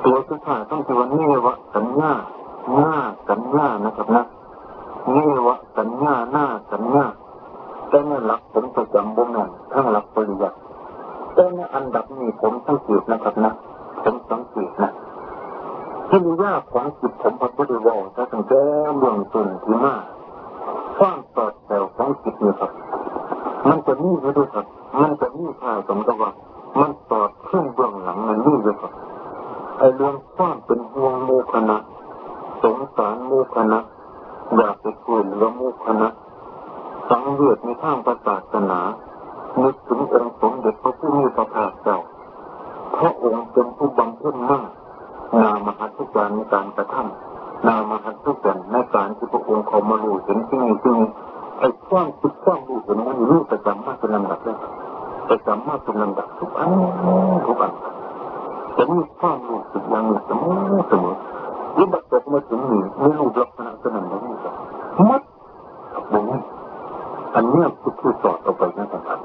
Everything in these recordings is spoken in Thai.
ตัวสุดท้ายต้องคือว่าเนวสัญญาหน้าสัญญานะครับนะเนวสัญญาหน้าสัญญาแต่ในหลักผมประจำบ่แม่นทั้งหลักปริยัติแต่ในอันดับนี้ผมสังเกตนะครับนะผมสังเกตนะที่มีว่าของจิตผมพระพุทธเจ้าถ้าตั้งแต่เบื้องต้นที่มาความสอดแสวของจิตเนี่ยครับมันจะมีอยู่ด้วยครับมันจะมีท่าสมกับว่ามันสอดขึ้นเบื้องหลังมันนี่ด้วยครับไอ้เรื่องความเป็นห่วงโมฆะสงสารโมฆะอยากไปช่วยเหลือโมฆะสังเวชในทางศาสนานึกถึงองค์สมเด็จพระผู้มีพระภาคเจ้าพระองค์เป็นผู้บำเพ็ญมากนามหัศจรรย์ในการกระทำนามหัศจรรย์ในการที่พระองค์เขามารู้เห็นที่นี่ซึ่งไอ้ความคิดความรู้เห็นมันรู้ประจำมากเป็นลำดับเลยประจำมากเป็นลำดับทุกอันจะมีความรู้สึกอย่างนี้เสมอยิ่งบัดเกิดมาถึงนี่ไม่รู้ลักษณะขนาดนี้ครับมัดแบบนี้อันนี้คือสอดออกไปนะครับ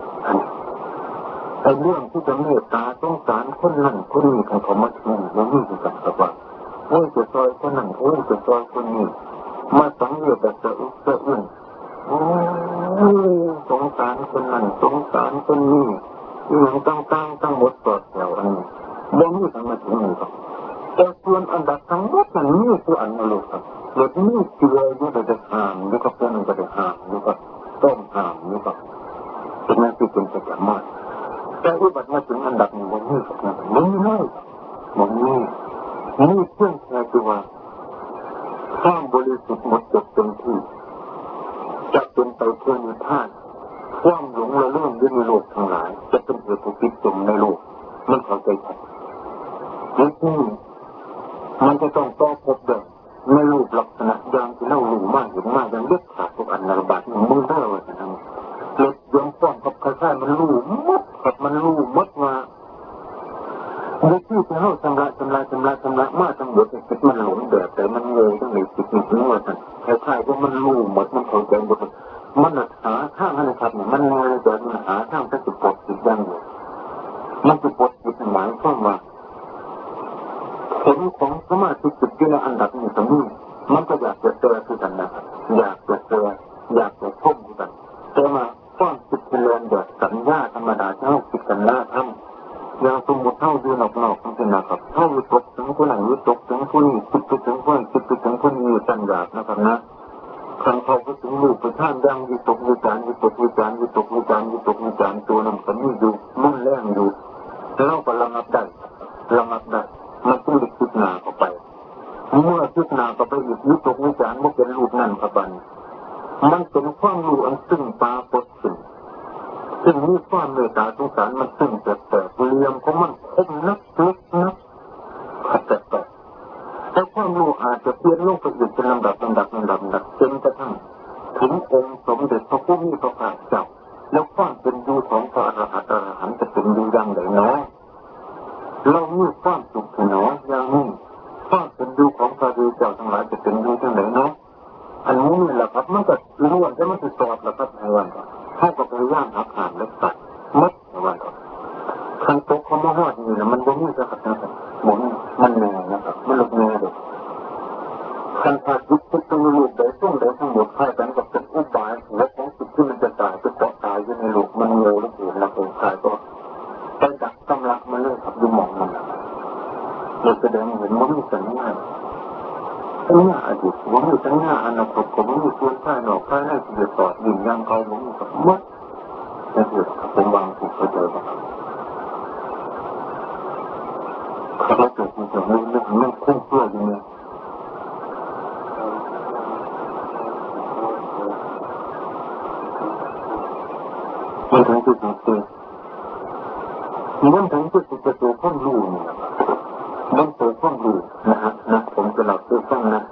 ไอ้เรื่องที่จะเมตตาสงสารคนนั้นคนนี้ของเขามาถึงแล้วนี่คือการกับว่าโอ้ยจะซอยคนนั้นโอ้ยจะซอยคนนี้มาสังเวชแบบจะอึ้งโอ้ยสงสารคนนั้นสงสารคนนี้อย่างต่างๆทั้งหมดสอดแถวอันนี้บ่มีทางมาถึงนี่ครับแต่ส่วนอันดับทั้งหมดนั้นนี่คืออันนั้นเลยครับเรื่องนี้เกี่ยวกับจะห้ามหรือกับเป็นจะห้ามหรือกับต้องห้ามหรือกับเป็นหน้าที่เป็นประจำมากแต่อุบัติมาถึงอันดับหนึ่งวันนี้ครับมันไม่ได้วันนี้นี่เพื่อนแค่ตัวความบริสุทธิ์หมดจดเต็มที่จะเป็นไปเพื่อนิพพานความหลงละเรื่องในโลกทั้งหลายจะเป็นเหตุปิดจมในโลกมันเข้าใจครับนี่มันจะต้องต่อพบเดิมในรูปลักษณะอย่างที่เราหลู่มากเห็นมากอย่างเล็กขาดทุกอันระบาดมือได้เลยนะครับเล็กยงฟ้องกับใครๆมันรู้มัดกับมันรู้มัดว่าในที่ที่เราชำระมาทั้งหมดจิตมันหลงแบบแต่มันงงทั้งในจิตมันงงกันใครๆก็มันรู้หมดมันเข้าใจหมดมันหาทางนะครับมันงงแต่มันหาทางที่จะปลดจิตยังอยู่มันจะปลดจิตหมายความว่าผลของสมาธิจิตที่ในอันดับนี้ตรงนี้มันก็อยากจะเจอคือกันนะครับอยากจะเจออยากจะพบคือกันแต่มาความคิดที่เรียนแบบสัญญาธรรมดาเท่าคิดกันหน้าทำอย่างสมมติเท่าอยู่นอกๆนั่นนะครับเท่าวิตกถึงคนไหนวิตกถึงคนนี้คิดไปถึงคนคิดไปถึงคนนี้สัญญานะครับนะคันเขาไปถึงลูกไปท่านดังวิตกวิจารตัวนั้นก็มีอยู่มุ่งแรงอยู่แล้วก็ระงับได้มันต้องหลีกพิจารณาเข้าไปเมื่อพิจารณาเข้าไปอีกวิตกวิจารมันเป็นรูปนั่นครับมันเป็นความรู้อันซึ่งปรากฏขึ้นซึ่งมีความเมตตาสงสารมันซึ่งแต่เรียมของมันคมนักแต่ความรู้อาจจะเปลี่ยนลงไปอีกเป็นลำดับจนกระทั่งถึงองค์สมเด็จพระผู้มีพระภาคเจ้าแล้วความเป็นอยู่ของพระอรหันต์จะเป็นอยู่อย่างไรเนาะเรามีความสุขเนาะอย่างนี้ความเป็นอยู่ของพระพุทธเจ้าทั้งหลายจะเป็นอยู่อย่างไรเนาะอันนี้แหละครับมันก็ล้วนจะมันจะสอดแล้วครับในวันครับถ้ากับพยายามหักหานและตัดมัดในวันครับคันโตเขามาหอดนี่นะมันบ่มีสักนะครับมันแน่นะครับมันหลบแน่เลยคันขาดยึดติดตรงรูปใดทั้งหมดให้กันกับเป็นอุบายและของจิตที่มันจะตายจะเกาะตายอยู่ในโลกมันโง่แล้วเห็นแล้วเองตายก็ไปดักกำลังมันเลยครับดูมองมันเราแสดงเห็นมันมีสัญญาอดีตมันมีสัญญาอนาคตผมมีส่วนภายนอกภายในที่จะสอดยิ่งยังเขาผมมีกับมัดนั่นคือผมวางถูกเข้าใจครับเขาเกิดขึ้นจากเรื่องคุ้มเพื่ออย่างนี้มันถึงจุดนี้มันถึงจุดจะตัวข้อมูลมันตัวข้อมูลนะผมจะเล่าให้ฟังนะ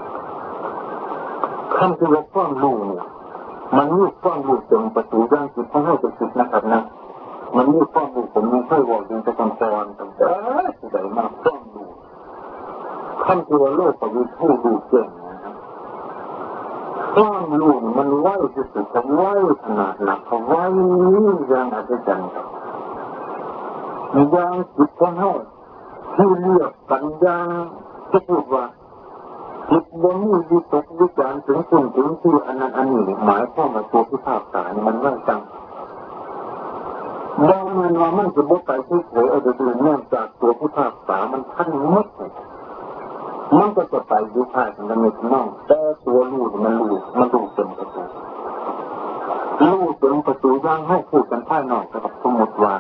คำที่ว่าข้อมูลเนี่ยมันมีข้อมูลตรงประตูย่างจิตของเราจะจิตนะครับนะมันมีข้อมูลผมมีเคยบอกถึงจะต้องสอนตั้งแต่ที่ไหนมาข้อมูลคำที่ว่าโลกประวิตรผู้ดูเก่งนะครับความรู้มันไว้ที่สุดเขาไว้ขนาดหนักเขาไว้อย่างอัศจรรย์ครับอย่างจิตของเขาที่เลือกปัญญาจะพูดว่าจิตบ่มีวิตกวิจารถึงคุณถึงที่อันนั้นอันนี้หมายความว่าตัวพิพากษามันไม่จังดังนั้นว่ามันจะบ่ไปเฉยๆเอาโดยเนื่องจากตัวพิพากษามันทันหมดมันก็จะไปดูภายมันไม่ถึงนั่งแต่ตัวรู้มันรู้เต็มประตูรู้เต็มประตูย่างให้พูดกันภายนอกกับสมมติว่า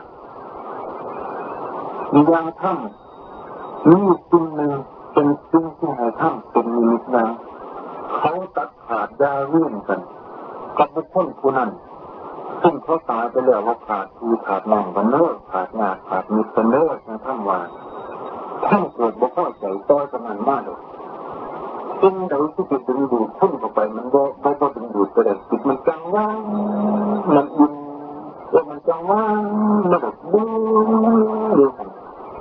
ย่างถ้ำมีสิ่งหนึ่งเป็นสิ่งที่ให้ถ้ำเป็นมีนะเขาตัดขาดยาเรื่องกันกับบุคคลผู้นั้นซึ่งเขาตายไปแล้วว่าขาดคือขาดน้องกันเลิกขาดงานขาดมิตรกันเลิกนะท่านว่าท่านเกิดบ่เข้าใจต่อกันนั้นมากเลยซึ่งเราที่จะดึงดูดพุ่งเข้าไปมันก็ดึงดูดไปเลยจิตมันจังว่ามันอิ่มแล้วมันจังว่ามันแบบบู๊เดียวกัน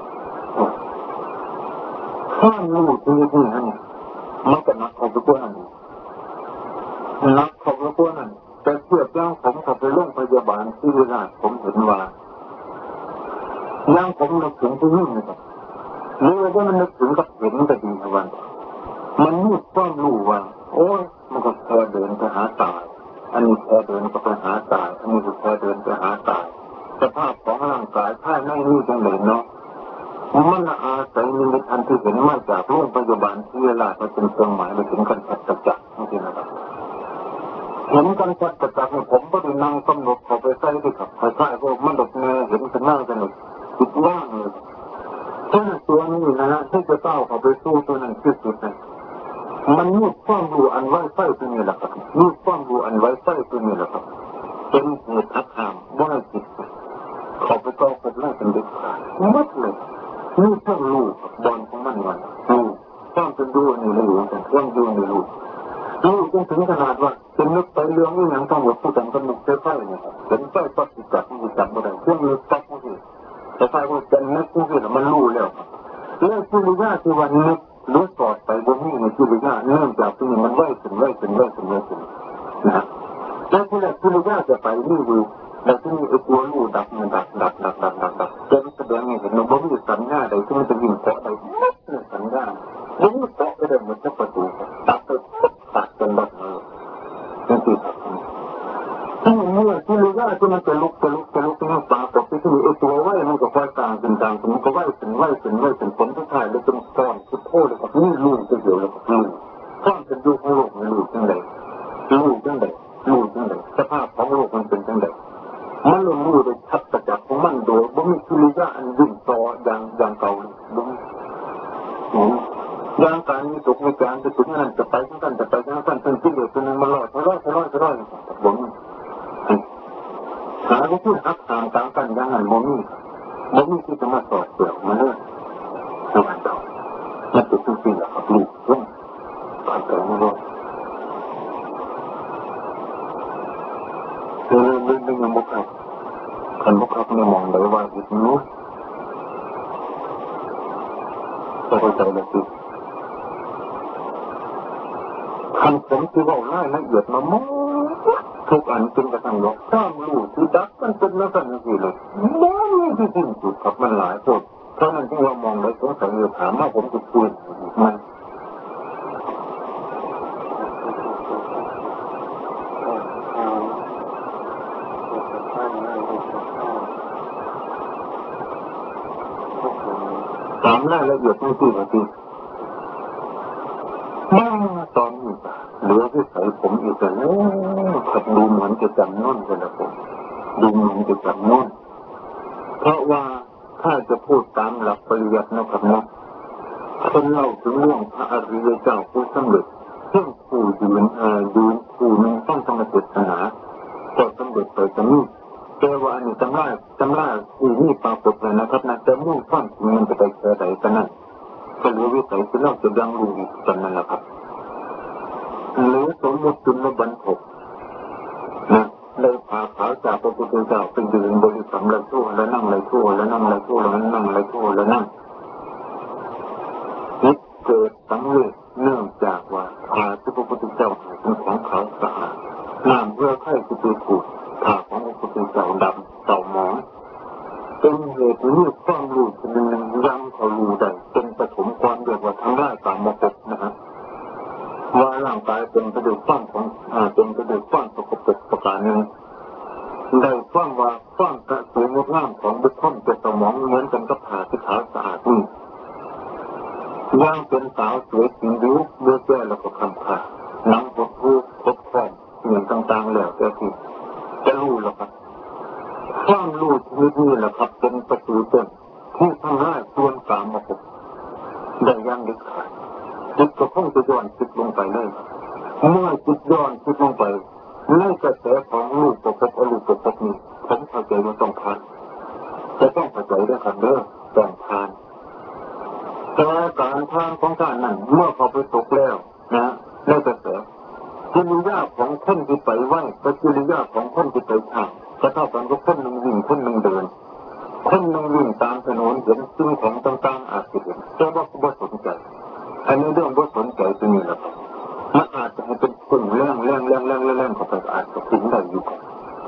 ข้ามรู้ที่นี่นั่นมันก็นักของตัวนั้นนักของตัวนั้นแต่เพื่อจ้างผมขับไปโรงพยาบาลที่วิลาผมเห็นว่าย่างผมนึกถึงที่นี่นะครับเมื่อว่ามันนึกถึงกับเห็นแต่ดีวันมันมีความรู้ว่าโอ้ยมันก็แค่เดินไปหาตายอันนี้แค่เดินก็ไปหาตายอันนี้ก็แค่เดินไปหาตายสภาพของร่างกายถ้าไม่รู้จังเลยเนาะมันอาศัยนิมิตอันที่เห็นมาจากโรงพยาบาลที่เวลาเป็นเครื่องหมายไปถึงกันชัดจัดนี่คือนะครับเห็นกันชัดจัดผมก็ได้นั่งกำหนดเข้าไปใส่ด้วยครับใส่พวกมันดกเนื้อเห็นกันนั่งกันเลยจิตว่างเลยถ้าตัวนี้นะฮะที่จะก้าวเข้าไปสู้ตัวนั้นคือจุดนั้นมันมีความรู้อันไว้ใส่ตัวนี้แหละครับมีความรู้อันไว้ใส่ตัวนี้แหละครับเป็นเหตุทักทามว่าจิตเข้าไปก้าวไปไล่เป็นเด็กมัดเลยนี่เพิ่งรู้บอลของมันวันรู้ต้องเป็นดูนี่เลยรู้กันต้องดูนี่รู้จนถึงขนาดว่าเป็นนึกไปเรื่องนี้อย่างต้องหมดผู้จัดกำหนดใส่เนี่ยเป็นใส่ปัจจุบันที่จับมาได้เครื่องมือปัจจุบันแต่ใส่ว่าเป็นนึกที่มันรู้แล้วเรื่องที่รู้ว่าคือวันนึกรู้สอดไปบนนี้ในที่รู้ว่าเนื่องจากที่มันไหวถึงนะแล้วที่แรกที่รู้ว่าจะไปนี่ดูแต่ที่นี่ไอ้ตัวรู้ดับมันดับจนแสดงให้เห็นว่าบ่มีสัญญาใดที่มันจะยิ่งเกาะใดไม่มีสัญญาบ่มีเกาะไปได้เหมือนจะประตูตัดจนดับเลยนั่นคือที่เมื่อที่รู้ว่าที่มันจะลุกนี่ปาตกที่ไอ้ตัวไหวมันก็ค่อยต่างกันมันก็ไหวถึงผลที่ถ่ายแล้วจนก้อนสุดโทษเลยครับนี่รู้จะเดียวแล้วครับก้อนเป็นดูของโลกมันรู้จังไดสภาพของโลกมันเป็นจังไดมันรู้โดยชัดประจักษ์ของมันโดยบ่มีกิริยาอันยิ่งต่ออย่างเก่าบ่อย่างการมีตกมีการจะถึงนั่นจะไปทั้งกันเป็นที่เหลือตัวนึงมันลอยบ่มีหาที่หักทางต่างกันอย่างนั้นบ่มีที่จะมาสอดเกี่ยวมาเลยมันต่อมันเป็นสิ่งๆครับลูกผ่านไปไม่รู้เรื่องยังบุกครับคันบุกครับเนี่ยมองได้ว่าจิตนู้ต้องเข้าใจเลยคือคันผมที่ว่าไล่ละเอียดมามากทุกอันจนกระทั่งหลอกข้ามรู้ที่ดักมันเป็นแล้วกันนี่เลยไม่ที่สิ้นสุดครับมันหลายคนเพราะนั้นที่ว่ามองได้สงสัยถามว่าผมจะคุยมันถามรายละเอียดไม่ที่จริงตอนนี้เหลือที่ใส่ผมอีกแล้วขับดูเหมือนจะจำน่นกันนะผมดูเหมือนจะจำน่นเพราะว่าถ้าจะพูดตามหลักปริยัตินะครับนะคนเล่าถึงเรื่องพระอริยเจ้าผู้สำเร็จเรื่องผู้ยืนผู้นึงต้องธรรมเทศนาก็สำเร็จไปจะนี่แต่ว่าอันนี้จำได้ที่นี่ปรากฏเลยนะครับนะแต่มุ่งความจริงมันจะไปแค่ไหนกันนั่นก็เหลือวิสัยที่เราจะยังรู้อีกกันนั่นแหละครับหรือสมมติจุลบรรทกนะเลยพาขาวจากพระพุทธเจ้าเป็นยืนบริกรรมแล้วทั่วแล้วนั่งเลยทั่วแล้วนั่งเลยทั่วแล้วนั่งเลยทั่วแล้วนั่งจิตเกิดสังเวชเนื่องจากว่าพาที่พระพุทธเจ้าเป็นของเขาสะอาดน้ำเพื่อไข่ที่ไปขูดผ่าของพระพุทธเจ้าดำเต่าหมองเป็นเหตุที่ความรู้ชนิดหนึ่งยังเขารู้ได้ยังเป็นสาวสวยจริงอยู่เมื่อแก่แล้วก็คำขาดน้ำบดรูปครบครองเหมือนต่างๆแล้วแต่ที่จะรู้แล้วครับความรู้ชีวิตนี้แหละครับเป็นประตูต้นที่ทำให้ส่วนกลางมาพบได้ยังเด็ดขาดจิตก็คงจะย้อนจิตลงไปเลยเมื่อจิตย้อนจิตลงไปในกระแสของรูปประพบอรูปประพบนี้ผมเข้าใจว่าต้องผ่านจะต้องเข้าใจด้วยครับเด้อต้องผ่านแต่การทางของท่านนั้นเมื่อเขาไปตกแล้วนะในกระแสกิริยาของคนที่ไปไหวกับกิริยาของคนที่ไปทางก็เท่ากันกับคนหนึ่งวิ่งคนหนึ่งเดินคนหนึ่งวิ่งตามถนนเห็นสิ่งของต่างๆอาจจะเห็นแต่ว่าไม่สนใจอันนี้เรื่องไม่สนใจตรงนี้แหละครับมันอาจจะให้เป็นกลุ่มเรื่องเข้าไปอาจจะถึงได้อยู่ครับ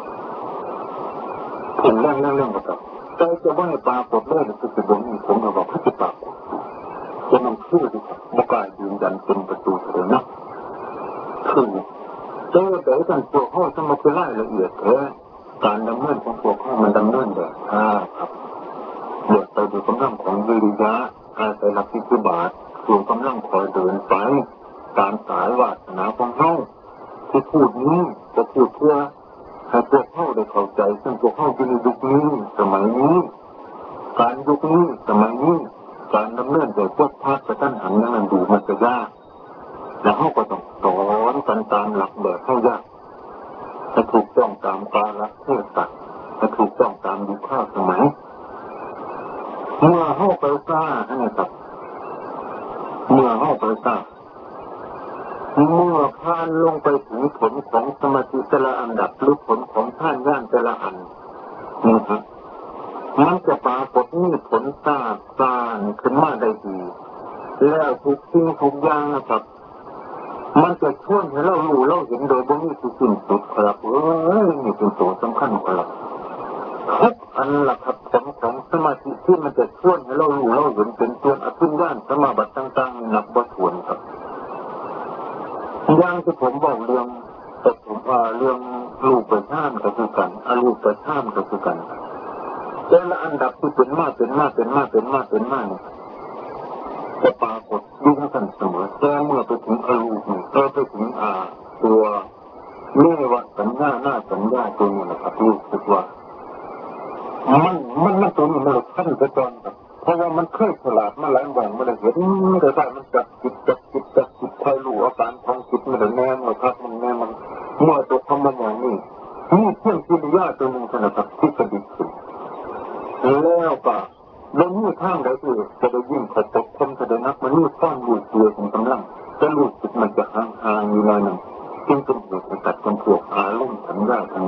ถึงเรื่องเข้าไปแต่จะว่าปลากดเล่นคือจะบ่มีผมเราบอกให้ปลากดจะนำชื่อดีครับไม่กล้ายืนยันเป็นประตูเลยนะคือเดี๋ยวกันพวกเขาจะมาเป็นรายละเอียดแท้การดำเนินของพวกเขามันดำเนินแบบครับเดี๋ยวไปดูกำลังของวิริยะอาศัยหลักที่คือบาทส่วนกำลังคอยเดินไปการสายวาสนาของเขาที่พูดนี้จะพูดเพื่อให้พวกเขาได้เข้าใจซึ่งพวกเขาอยู่ในยุคนี้สมัยนี้การยุคนี้สมัยนี้การดำเนินโดยพวกพระประท่านหันนั้นดูมันจะยากแล้วเขาก็ต้องสอนกันตามหลักแบบให้ยากจะถูกต้องตามกาลเทศะจะถูกต้องตามยุคข้าสมัยเมื่อเขาไปสร้างนะครับเมื่อเขาไปสร้างเมื่อผ่านลงไปถึงผลของสมาธิแต่ละอันดับหรือผลของท่านย่านแต่ละอันนะครับมันจะปรากฏมีผลสร้างขึ้นมาได้ดีแล้วทุกสิ่งทุกอย่างนะครับมันจะช่วยให้เรารู้เราเห็นโดยบ่มีที่สิ้นสุดครับนี่เป็นตัวสำคัญครับทุกอันล่ะครับผลของสมาธิที่มันจะช่วยให้เรารู้เราเห็นเป็นตัวอภิญญาสมาบัติต่างๆนับบ่ถ้วนครับอย่างที่ผมบอกเรื่องเรื่องรูปประชามก็คือกันอรูปประชามก็คือกันแต่ละอันดับที่เป็นมาเนี่ยจะปรากฏยุ่งกันเสมอแต่เมื่อไปถึงอรูปนี่ไปถึงตัวเมื่อว่าสัญญาหน้าสัญญาตัวนี้นะครับรู้สึกว่ามันตัวนี้มันขั้นกระจรครับเพราะว่ามันเคยฉลาดมาหลายวันมาเลยเห็นแต่ถ้ามันจับจิตคอยรู้อาการของจิตมันแน่นครับมันแน่มันเมื่อตัวทำมันอย่างนี้นี่เพื่อนกิริยาตัวหนึ่งนะครับที่กระดิกขึ้นแล้วก็แล้วนี่ข้างใดคือจะได้ยิ่งขดคนจะได้นักมันนี่ข้างอยู่เกลือของกำลังจะรู้สึกมันจะห่างอยู่หน่อยหนึ่งจึงเป็นเหตุให้ตัดความพวกอารมณ์สัญญาทั้ง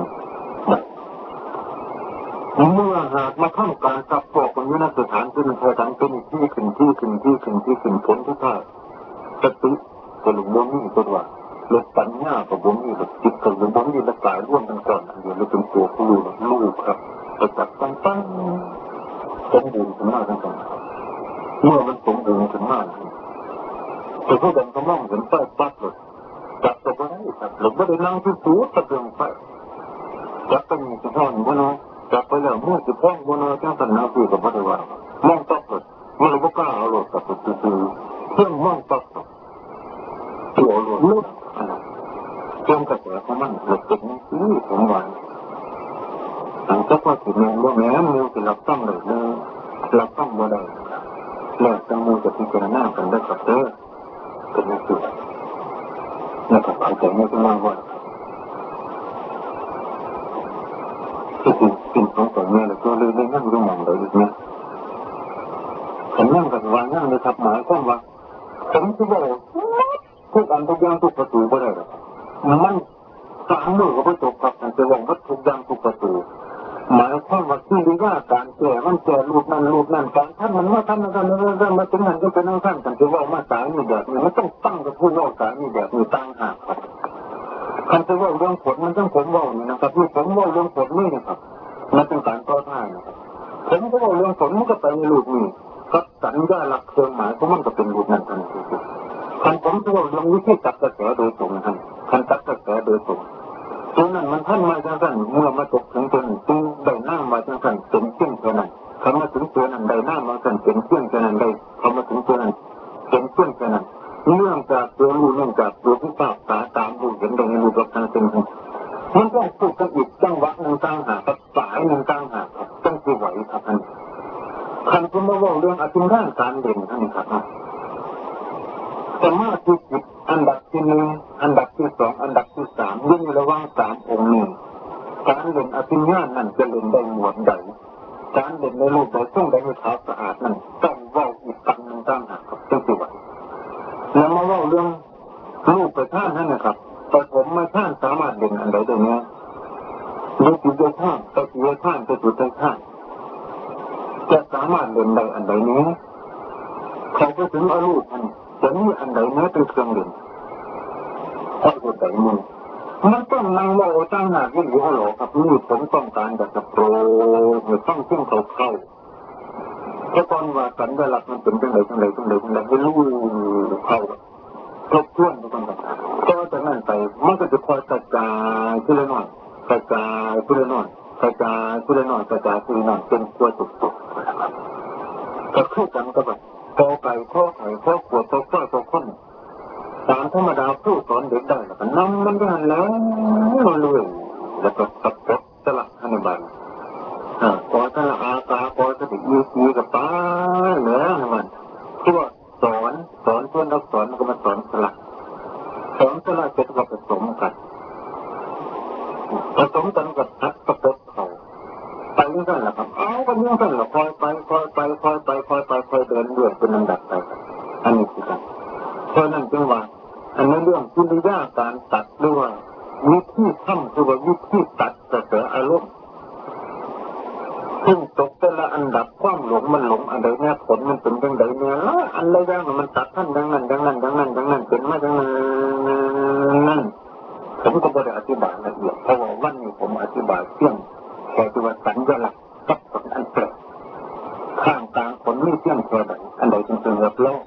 เมื่อหากมาทำการสับปอกคนอยู่ในสถานที่มันเป็นที่ขึ้นผลที่ท่าสติกระหลุมบ่มีตัวว่าลดปัญญากับบ่มีกับจิตกับบ่มีและกายร่วมกันก่อนเดี๋ยวเราเป็นตัวผู้รู้ครับจะจับตั้งสมบูรณ์ขึ้นมาทั้งสองเมื่อมันสมบูรณ์ขึ้นมาแต่พวกเรากำลังเห็นไฟปั๊บเลยจับตัวได้ครับเราไม่ได้นั่งที่สูดตะเกียงไฟจับไปมีสะท้อนบ่เนาะจับไปแล้วมือจะพ้องบ่เนาะจังสันนาคือกับบ่ได้ว่ามองปั๊บเลยมันเราไม่กล้าเอาหรอกกับตัวเพื่อนมองปั๊บตัวลุกจนกระแสของมันหลุดจากนี้ผมว่าอันก็ว่าสิแม่บ่แม่มือสิรับต้องเลยรับต้องบ่ได้แล้วจังมือจะพิจารณากันได้กับเด้อเป็นอย่างนี้นะครับเข้าใจไม่ต้องว่าสิ่งของตัวนี้แล้วก็เลยได้นั่งดูมองเลยนะผมนั่งกับวางนั่งเลยครับหมายความว่าผมคิดว่าทุกอันทุกอย่างทุกประตูบ่ได้หรอกมันสามมือก็ไม่จบกับการจะวางวัตถุอย่างทุกประตูหมายความว่าที่ดีว่าการแก่มันแก่รูปนั้นการท่านมันว่าท่านมันมาถึงนั้นก็เป็นท่านกันจะว่ามาสายมีแบบนี้มันต้องตั้งกับผู้ว่าสายมีแบบนี้ตั้งหากครับการจะว่าเรื่องผลมันต้องผมว่านี่นะครับที่ผมว่าเรื่องผลนี่นะครับมันเป็นการต่อท่านะครับผมก็ว่าเรื่องผลมันก็ไปในรูปนี้ก็สัญญาหลักเครื่องหมายของมันก็เป็นรูปนั้นทันทีคันผมจะว่าเรื่องวิธีจับกระแสโดยตรงนะครับคันจับกระแสโดยตรงตัวนั้นมันท่านมาจังสันเมื่อมาตกถึงตัวนี้ตัวได้หน้ามาจังสันเป็นเชื่องตัวนั้นเขามาถึงตัวนั้นได้หน้ามาจังเป็นเชื่องตัวนั้นได้เขามาถึงตัวนั้นเป็นเพื่อนกันนั้นเนื่องจากตัวรู้เนื่องจากตัวที่ทราบสาตามรู้เห็นตรงนี้รู้กับทางเป็นมันต้องพูดกันอีกจังหวะหนึ่งต่างหากกับสายหนึ่งต่างหากครับต้องคือไหวครับท่านท่านก็มาว่าเรื่องอธิษฐานการเด่นท่านครับสมาธิจิตอันดับที่หนึ่งอันดับที่สองอันดับที่สามยิ่งระว่างสามองค์นี้การเด่นอธิษฐานนั้นจะเล่นได้หมวดใดการเด่นในรูปใดซึ่งได้มีขาวสะอาดนั้นต้องว่าอีกตังหนึ่งต่างหากครับต้องคือไหวแล้วมาว่าเรื่องรูปประธานนั่นนะครับแต่ผมไม่ท่านสามารถเด่นอันใดได้เนี่ยรูปจิตท่านตะกี้ท่านจะจุดท่านจะสามารถเด่นใดอันใดนี้เขาไปถึงอรูปท่านจะมีอันใดนี้เป็นเครื่องเด่นเอาหัวใจมือมันต้องนั่งว่าตั้งหน้ายิ่งหัวหลอกครับนี่ผมต้องการจะโปรหรือต้องซึ่งเขาถ้าตอนว่าสัญลักษณ์มันเป็นจังไรไม่รู้เข้าครบถ้วนทุกคนก็จากนั้นไปมันก็จะคอยกระจายขึ้นเลยหน่อยกระจายขึ้นเลยหน่อยกระจายขึ้นเลยหน่อยกระจายขึ้นเลยหน่อยเป็นตัวสุดก็เข้ากันก็แบบโตไก่ข้อไข่ข้อขวดโตข้อโตข้นตามธรรมดาผู้สอนเด็กได้แล้วก็นำมันได้แล้วเลยแล้วก็ตัดจบสลักอนุบาลพอสละอาตาพอสติยืกับป้าเหนือมันทั่วสอนเพื่อนเราสอนมันก็มาสอนสลักเสร็จก็ผสมกันกับทักกับรถเขาไปเรื่อยๆแหละครับเอาไปเรื่อยๆแหละคอยไปคอยเดินเรื่อยเป็นลำดับไปอันนี้คือกันเพราะนั่นจึงว่าอันนี้เรื่องกิริยาการตัดด้วยวิธีทำคือว่าวิธีตัดกระแสอารมณ์ซึ่งตกแต่ละอันดับความหลงมันหลงอันใดเนี่ยผลมันเป็นดังใดเนี่ยอันใดอย่างมันตัดท่านดังนั้นเป็นมาดังนั้นผมก็ไม่ได้อธิบายละเอียดเพราะว่าวันนี้ผมอธิบายเพียงแค่ตัวสัญลักษณ์กับผลอันแปลกข้างกลางผลไม่เที่ยงแค่ไหนอันใดจึงเป็นรับโลก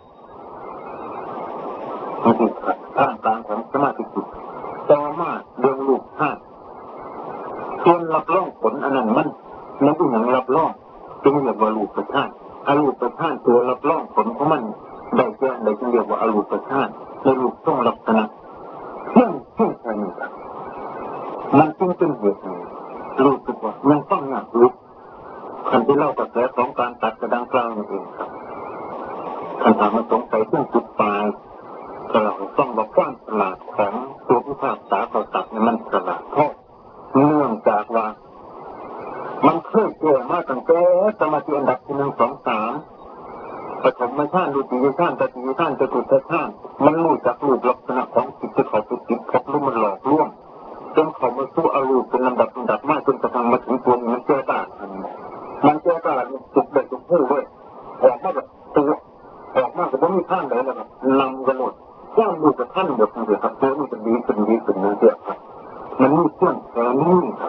นี่ครับข้างกลางของสมาธิจิตต่อมาเรื่องรูปธาตุส่วนรับรองผลอันนั้นมันเป็นอย่างรับรองจึงเรียกว่ารูปประธานอรูปประธานตัวรับรองผลของมันได้แก่ใดจึงเรียกว่าอรูปประธานในรูปต้องลักษณะเที่ยงแค่นี้ครับมันจึงเป็นเหตุรู้สึกว่ามันต้องหนักลุกคันที่เล่ากระแสของการตัดกระดังกลางนี่เองครับคันถามมาสงสัยเรื่องจุดปลายเราต้องบอกความฉลาดของตัวผู้ภาคษาเขาตัดเนี่ยมันฉลาดเพราะเนื่องจากว่ามันเคยเกิดมาตั้งแต่สมาธิอันดับที่1 2 3ปฐมฌานดุติยฌานตติยฌานจตุตฌานมันรู้จักรูปลักษณะของจิตที่เขาติดกับรู้มันหลอกลวงจนเขามาสู้อารมณ์เป็นลำดับมากจนกระทั่งมาถึงตัวมันเจ้าตามันจุกเด็กจุกผู้เว้ยออกมาแบบตัวออกมาแบบไม่มีท่านเลยนะครับนำกันหมดย่างดูกับท่านแบบนี้ครับตัวมันจะดีขึ้นเรื่อยๆครับมันมีเครื่องแค่นี้ครับ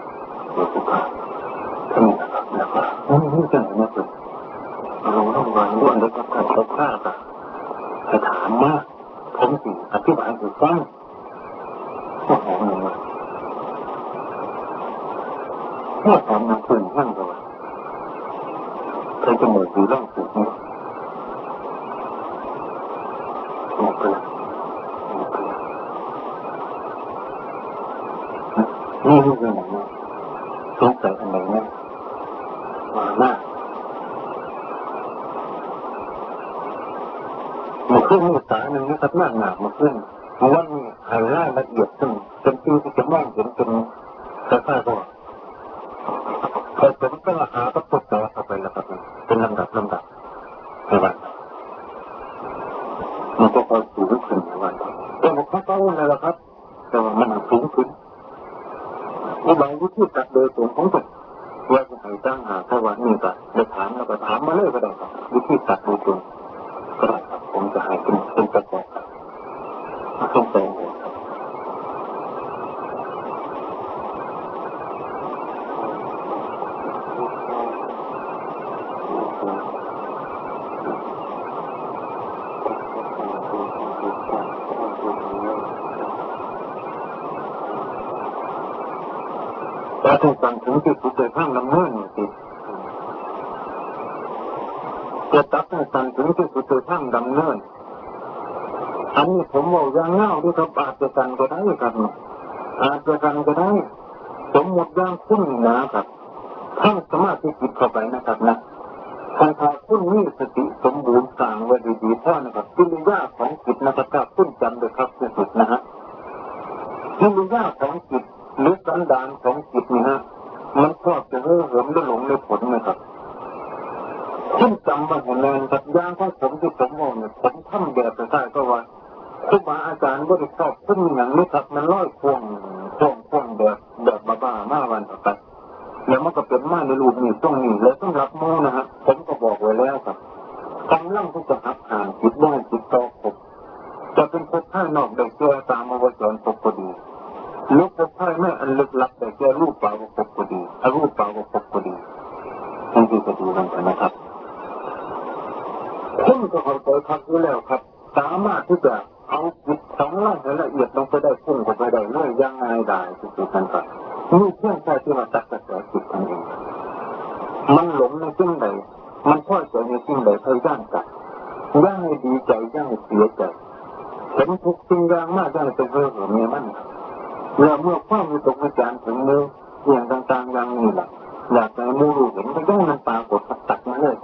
นี่นะครับนี่จะไหนนะคุณเราต้องวางเรื่องเล็กๆกับเขาฆ่ากันจะถามว่าผมสิอธิบายให้ฟังโอ้โหเมื่อทำน้ำพึ่งแห้งเลยเคยจะเหมือนดูร่างสุดนี่หมดไปแล้วนี่เรื่องไหนเนี่ยสงสัยอันไหนเนี่ยมาหน้ามาขึ้นมือสายหนึ่งนะครับหน้าหนามาขึ้นวันนี้หายล่าละเอียดจนที่จะมองเห็นเป็นกระซ่าก็พอผมก็หาก็ตกใจเข้าไปแล้วครับเป็นลำดับในวันมันก็พอสูงขึ้นในวันแต่ผมเข้าใจเลยละครับแต่ว่ามันสูงขึ้นในบางวิธีตัดโดยส่วนของผมว่าจะให้ตั้งหาแค่วันนี้ก็จะถามแล้วก็ถามมาเลยก็ได้ครับวิธีตัดโดยส่วนก็ได้ครับผมจะให้เป็นประกอบเข้าใจเลยครับถ้าถูกสั่งถึงที่สุดโดยข้างลำเนินสิจะตัดให้สั่งถึงที่สุดโดยข้างดำเนินนี้ผมบอกอย่างเงาที่เขาอาจจะกันก็ได้ครับอาจจะกันก็ได้สมมติอย่างคุณนะครับท่านสมาธิจิตเข้าไปนะครับนะถ้าคุณมีสติสมบูรณ์สร้างไว้ดีๆพ่อนะครับกิริยาของจิตนะครับถ้าคุณจำเลยครับที่สุดนะฮะกิริยาของจิตหรือสันดานของจิตนี่ฮะมันชอบจะเหิมและหลงในผลนะครับคุณจำมาเห็นเลยครับย่างของผมที่ผมมองเนี่ยผมทำแบบใต้ก็ว่าครูบาอาจารย์ก็ได้ชอบขึ้นอย่างนี้ครับมันร้อยพวงแบบบ้าๆมาวันต่อไปแล้วมันก็เป็นมาในรูปนี้ต้องนี้แล้วต้องรับมือนะฮะผมก็บอกไว้แล้วครับกำลังที่จะหักห่างจิตได้จิตต่อผมจะเป็นภพภายนอกได้เจอตามอวสานภพก็ดีลูกภพภายในอันลึกลับได้เจอรูปเปล่าภพก็ดีรูปเปล่าภพก็ดีทั้งที่จะดูกันนะครับคุณก็เข้าใจครับอยู่แล้วครับสามารถที่จะเอาจิตของเราให้ละเอียดลงไปได้พุ่งเข้าไปได้เลยยังไงได้ทุกๆท่านครับนี่เพียงแค่ที่มาตัดกระแสจิตนั่นเองมันหลงในสิ่งใดมันพอใจในสิ่งใดพยายามจัดย่างให้ดีใจย่างให้เสียใจเห็นทุกสิ่งอย่างมากย่างเป็นเรื่องของเมันเมื่อความมีตกวิจารณ์ถึงมืออย่างต่างๆอย่างนี้แหละอยากให้มูรู้เห็นก็ย่างมันปรากฏตัดมาเลย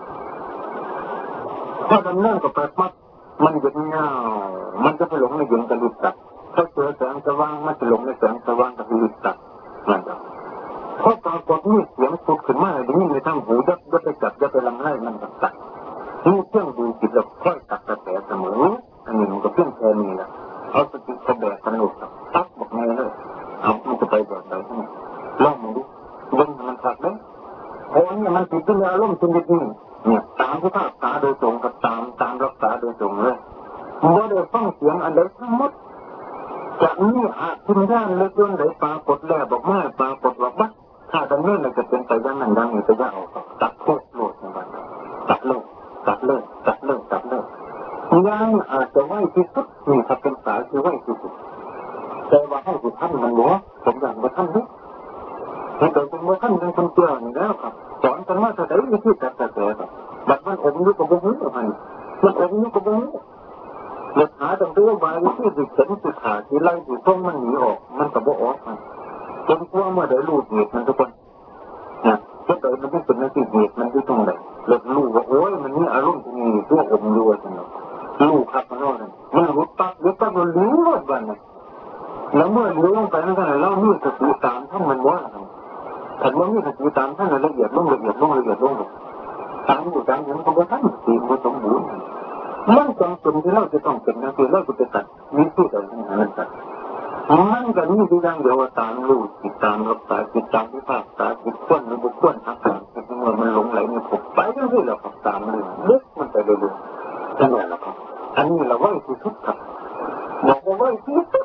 ถ้าดำเนินกับไปปั๊บมันจะเงามันจะไปหลงในหยุดกระลุดตัดถ้าเจอแสงสว่างมันจะหลงในแสงสว่างกระลุดตัดนั่นแหละเพราะปรากฏมีเสียงพูดขึ้นมาอย่างนี้ในทางหูยับไปจับยับไปลำไส้มันตัดนี่เชื่องดูจิตเราค่อยตัดกระแสเสมออันนี้มันก็เพี้ยนแค่นี้แหละเอาสติเขาแบบสนุกตัดบอกไงเลยเอามันจะไปแบบไหนที่นี่ลองมันดูดึงมันตัดเลยเพราะนี่มันติดขึ้นอารมณ์ชนิดนี้เนี่ยตามผู้ภาคษาโดยตรงกับตามรักษาโดยตรงเลยเมื่อได้ฟังเสียงอันใดทั้งหมดจากนี้อาจคุณย่านเล็กย่นได้ปรากฏแล้วบอกไม่ปรากฏว่าถ้าดำเนินมันจะเป็นไปอย่างนั้นดังนี้จะยากออกตัดโคตรโลดนะครับตัดเลิกยังอาจจะไหวที่สุดนี่ถ้าเป็นสายคือไหวที่สุดแต่ว่าให้ผู้ท่านมันบอกผมอยากมาท่านนี้แต่โดยเป็นว่าท่านเป็นคนเตือนแล้วครับสอนกันว่าถ้าได้ไม่ที่ตัดกระแสแบบมันอมยุกับบุ้งมันอมยุกับบุ้งหลักฐานต่างๆวายที่สุดเข็นสุดขาดที่ไล่สุดต้องมันหนีออกมันกับบ่ออกจนกว่าเมื่อได้รูดเหตุมันทุกคนนะถ้าเกิดมันไม่เป็นในสิ่งเหตุมันที่ตรงไหนเรารู้ว่าโอ้ยมันนี่อารมณ์ที่มีตัวอมยุใช่ไหมรู้ครับมันว่ามันรู้ปั๊บมันรู้ว่าบ้านแล้วเมื่อรู้ลงไปนั่นก็เลยเล่ามีสติตามท่านมันว่าแต่เมื่อมีสติตามท่านละเอียดลงตามอยู่ตามอยู่มันก็ท่านตีมันสมบูรณ์มันจำเป็นที่เราจะต้องเป็นนะคือเราจะตัดมีผู้ใดทั้งนั้นตัดมันก็มีที่ดังเดียวว่าตามรู้ติดตามรักษาติดตามวิภาคษาติดข้นหรือบุคคลอาการที่เมื่อมันหลงไหลในผมไปก็คือเราตามมันลึกมันไปเรื่อยๆนั่นแหละครับอันนี้เราไหวที่สุดครับบอกว่าไหวที่สุด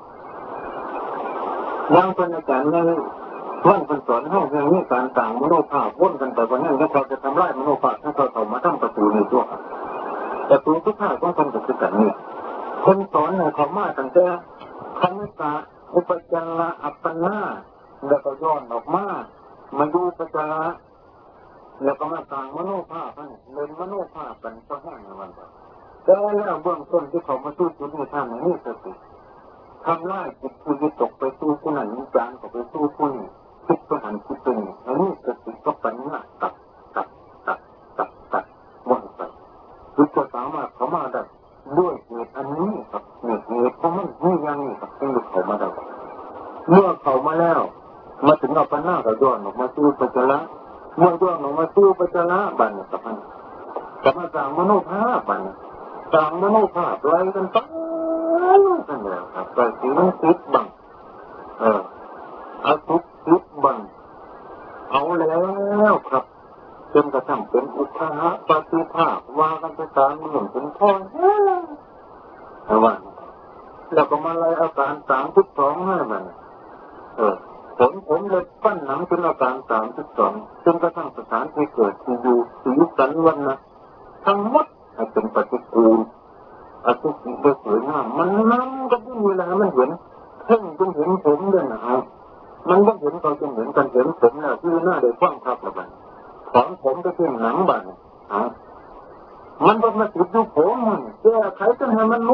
ยังเป็นอาจารย์ยังวันเป็นสอนให้เรื่องนี้การต่างมโนภาพวนกันไปวันนั้นแล้วเขาจะทำลายมโนภาพให้เขามาตั้งประตูในตัวประตูทุกท่าต้องทำกับคือกันเนี่ยคนสอนเนี่ยเขามาตั้งแต่คณิกาอุปจาระอัปปนาแล้วก็ย้อนออกมาดูอุปจาระแล้วก็มาต่างมโนภาพนั่นเล่นมโนภาพกันก็แห้งวันต่อแต่แล้วเบื้องต้นที่เขามาสู้จุดในท่านนี้สติทำลายจิตผู้ยึดตกไปสู้ผู้นั้นวิจารณ์ก็ไปสู้ผู้นี้คิดก็หันคิดตัวนี้อันนี้สติก็ปัญญาตัดวนไปจิตก็สามารถเข้ามาได้ด้วยเหตุอันนี้ครับเหตุเพราะมันนี่ยังนี่ครับจึงเข้ามาได้เมื่อเข้ามาแล้วมาถึงเอาปัญญาก็ย้อนออกมาสู้ปัจจละเมื่อย้อนออกมาสู้ปัจจละบัณฑิตครับจะมาสร้างมโนภาพบัณฑิตสร้างมโนภาพไว้กันตั้งนั่นแหละครับแต่สิ่งคิดบังเอาทุกคิดบังเอาแล้วครับจนกระทั่งเป็นอุทาหะปฏิภาคว่ากันไปตามเหมือนเป็นพ่อว่าแล้วก็มาไล่อาการ32ให้มันผมเลยปั้นหนังเป็นอาการ32จนกระทั่งสถานที่เกิดที่อยู่ที่ยุคสันวันนะทั้งหมดให้เป็นปฏิกูลอาทุกสิ่งที่สวยงามมันนั่งก็ไม่มีเวลามันเห็นเพ่งจนเห็นผมเลยนะมันก็เห็นเขาจนเห็นกันเห็นผมเนี่ยที่หน้าได้ฟังครับละบันถอนผมก็เป็นหนังบันมันก็มาติดอยู่ผมแก้ไขจนให้มันนุด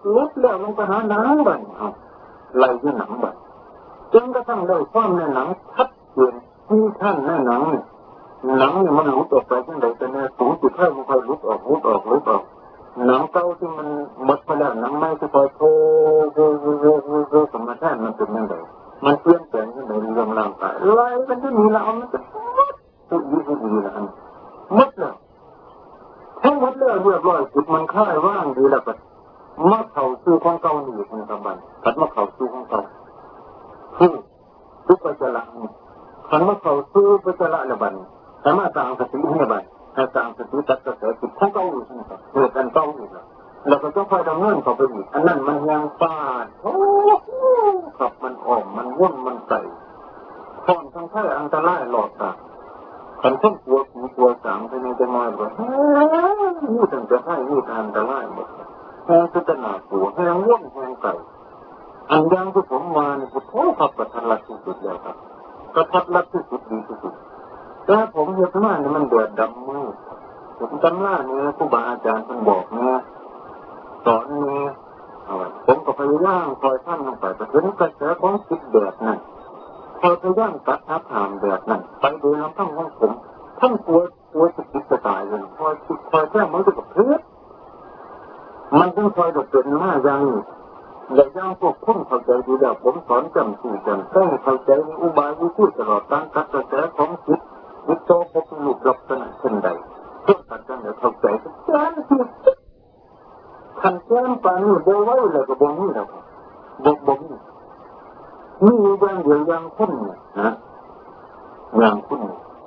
ลุกแล้วลงไปหาหนังบันเอาไล่ที่หนังบันจนกระทั่งได้ความในหนังชัดเจนที่ท่านในหนังนี่มันหลุดออกไปทั้งใดแต่เนี่ยสูงจุดเท่ามันค่อยหลุดออกหนังเก่าที่มันหมดไปแล้วหนังใหม่ที่คอยโผล่สมมาแทนมันเป็นยังไงมันเปลี่ยนแปลงที่ไหนเรื่องร่างกายไล่กันที่นี่แล้วมันจะทุกยี่แล้วหมดแล้วทั้งหมดแล้วเรียบร้อยจุดมันค่ายว่างดีแล้วก็มาเข่าสู้ของเก่าหนีในกำบันขัดมาเข่าสู้ของเก่าคือทุกปัจจัยละขันมาเข่าสู้ปัจจัยละในบันแต่มาต่างสติให้บันแต่ต่างสติตัดกระแสจิตของเก่าอยู่ใช่ไหมครับเกิดกันเก่าอยู่แล้วก็ต้องคอยดำเนินเข้าไปอีกอันนั้นมันยังฟาดโอ้ขับมันอ่อมมันว่นมันใส่ท่อนทั้งท่าอันตรายหลอดตาขันต้นตัวผีตัวสางไปในจะมาแบบนี่ถึงจะให้นี่ทานอันตรายหมดแห้งก็จะหนาตัวแห้งว่นแห้งไก่อันยังที่ผมมาเนี่ยผมโอ้ขับกระทัดรัดที่สุดแล้วครับกระทัดรัดที่สุดดีที่สุดแต่ผมเยอะมากเนี่ยมันเดือดดำมืดผมจำหน้าเนี่ยครูบาอาจารย์ท่านบอกเนี่ยสอนเนี่ยผมก็พยายามคอยท่านลงไปแต่เห็นกระแสของจิตแบบนั้นคอยพยายามตัดทับถามแบบนั้นไปโดยลำพังของผมท่านกลัวจะจิตจะตายเลยคอยแค่มันจะกับเพื่อมันต้องคอยดดเด่นมากอย่างนี้แต่ย่างพวกคุณเข้าใจดีแล้วผมสอนจำสู่จำต้องเข้าใจในอุบายวิธีตลอดการตัดกระแสของจิตวิโตพบลูกลักษณะเช่นใดเพื่อตัดกันเดี๋ยวเข้าใจทุกอย่างที่ขันแก้มปานนี่โบไว้เลยก็โบนี่แล้วโบนี่นี่อย่างเดียวอย่างคุณนะอย่างคุณ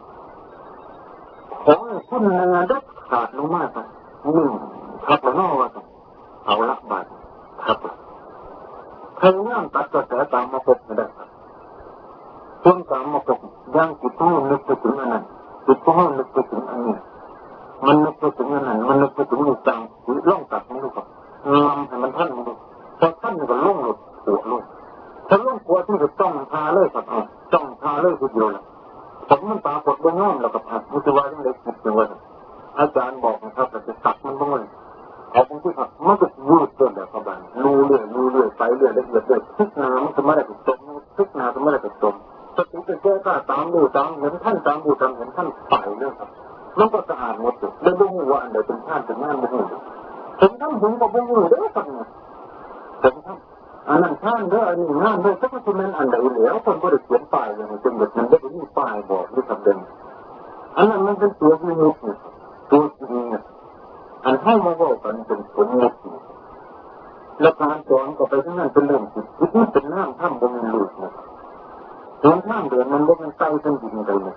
ของคุณงานได้ขาดลงมากครับขับแล้วนอกว่าเอาละบาทขับพยายามตัดกระแสตามมาพบไม่ได้จนตามมาพบย่างจิตของนึกไปถึงอันนั้นจิตของนึกไปถึงอันนี้มันนึกไปถึงอันนั้นมันนึกไปถึงในจังหรือล่องตัดมันดูครับงามให้มันท่านมันดูพอท่านมันก็ล่องหลุดปวดลงถ้าล่องปวดที่จะต้องทาเลยครับต้องทาเลยทีเดียวเลยผมมันตาปวดบนน้อมแล้วก็ผัดมุสวาที่เล็กจิตจังเลยอาจารย์บอกนะครับเราจะตัดมันบ้างเลยเอาตรงที่ผัดมันก็ยืดจนแบบประมาณรูเรื่อยไปเรื่อยละเอียดเลยทุกน้ำมันจะไม่ได้ติดจมทุกน้ำจะไม่ได้ติดจมสติจะแก้ก็ตามดูตามเห็นท่านตามดูตามเห็นท่านไปเรื่องครับมันก็สะอาดหมดเลยไม่รู้ว่าอันใดเป็นท่านเป็นงานไม่รู้ถึงท่านผมก็ไม่รู้ได้สักหน่อยถึงท่านอันนั้นท่านเด้ออันนี้งานเด้อสักคนนั้นอันใดเหลือคนก็ได้เขียนป้ายเลยจนแบบนั้นได้มีป้ายบอกด้วยคำเดิมอันนั้นมันเป็นตัวที่มีตัวจริงอันให้มาบอกกันเป็นผลงานแล้วการสอนก็ไปที่นั่นเป็นเรื่องจิตจิตนี่เป็นน้ำท่ามบนหลุดนะเดินท่ามเดินมันก็เป็นไส้เป็นดินไปเลย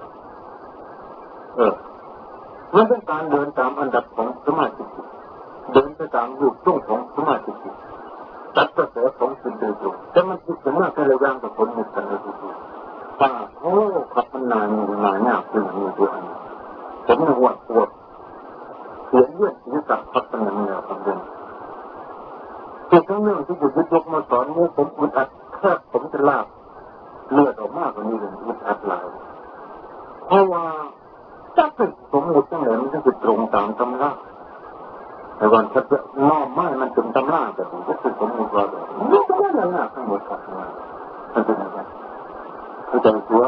มันเป็นการเดินตามอันดับของสมาธิเดินไปตามรูปทรงของสมาธิตัดกระแสของจิตโดยตรงแต่มันคิดถึงว่าแต่ละอย่างกับคนหนึ่งกันเลยทีเดียวป่าโอ้ขับมันนานหนักขึ้นมีตัวอันผมปวดเสียเลือดเสียกับพัฒนาเนื้อความเดินคือทั้งเรื่องที่อยู่ยกมาสอนเนี่ยผมอึดอัดแค่ผมจะลาบเลือดออกมากกว่านี้เลยอึดอัดหลายเพราะว่าถ้าเป็นสมมติตั้งแต่มันจะตรงตามตำราแต่วันถ้าจะน้อมไม่มันเป็นตำราแต่ผมก็คือสมมติว่าแบบนี่ก็ไม่ละทั้งหมดครับมันเป็นยังไงเข้าใจตัว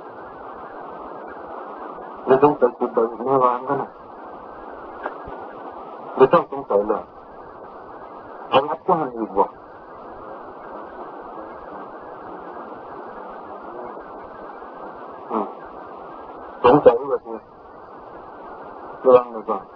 ไม่ต้องไปคิดไปอีกไม่วางกันนะไม่ต้องสงสัยเลยเอารับว่ามันอีกว่าสงสัยแบบนี้ระวังหน่อยก่อน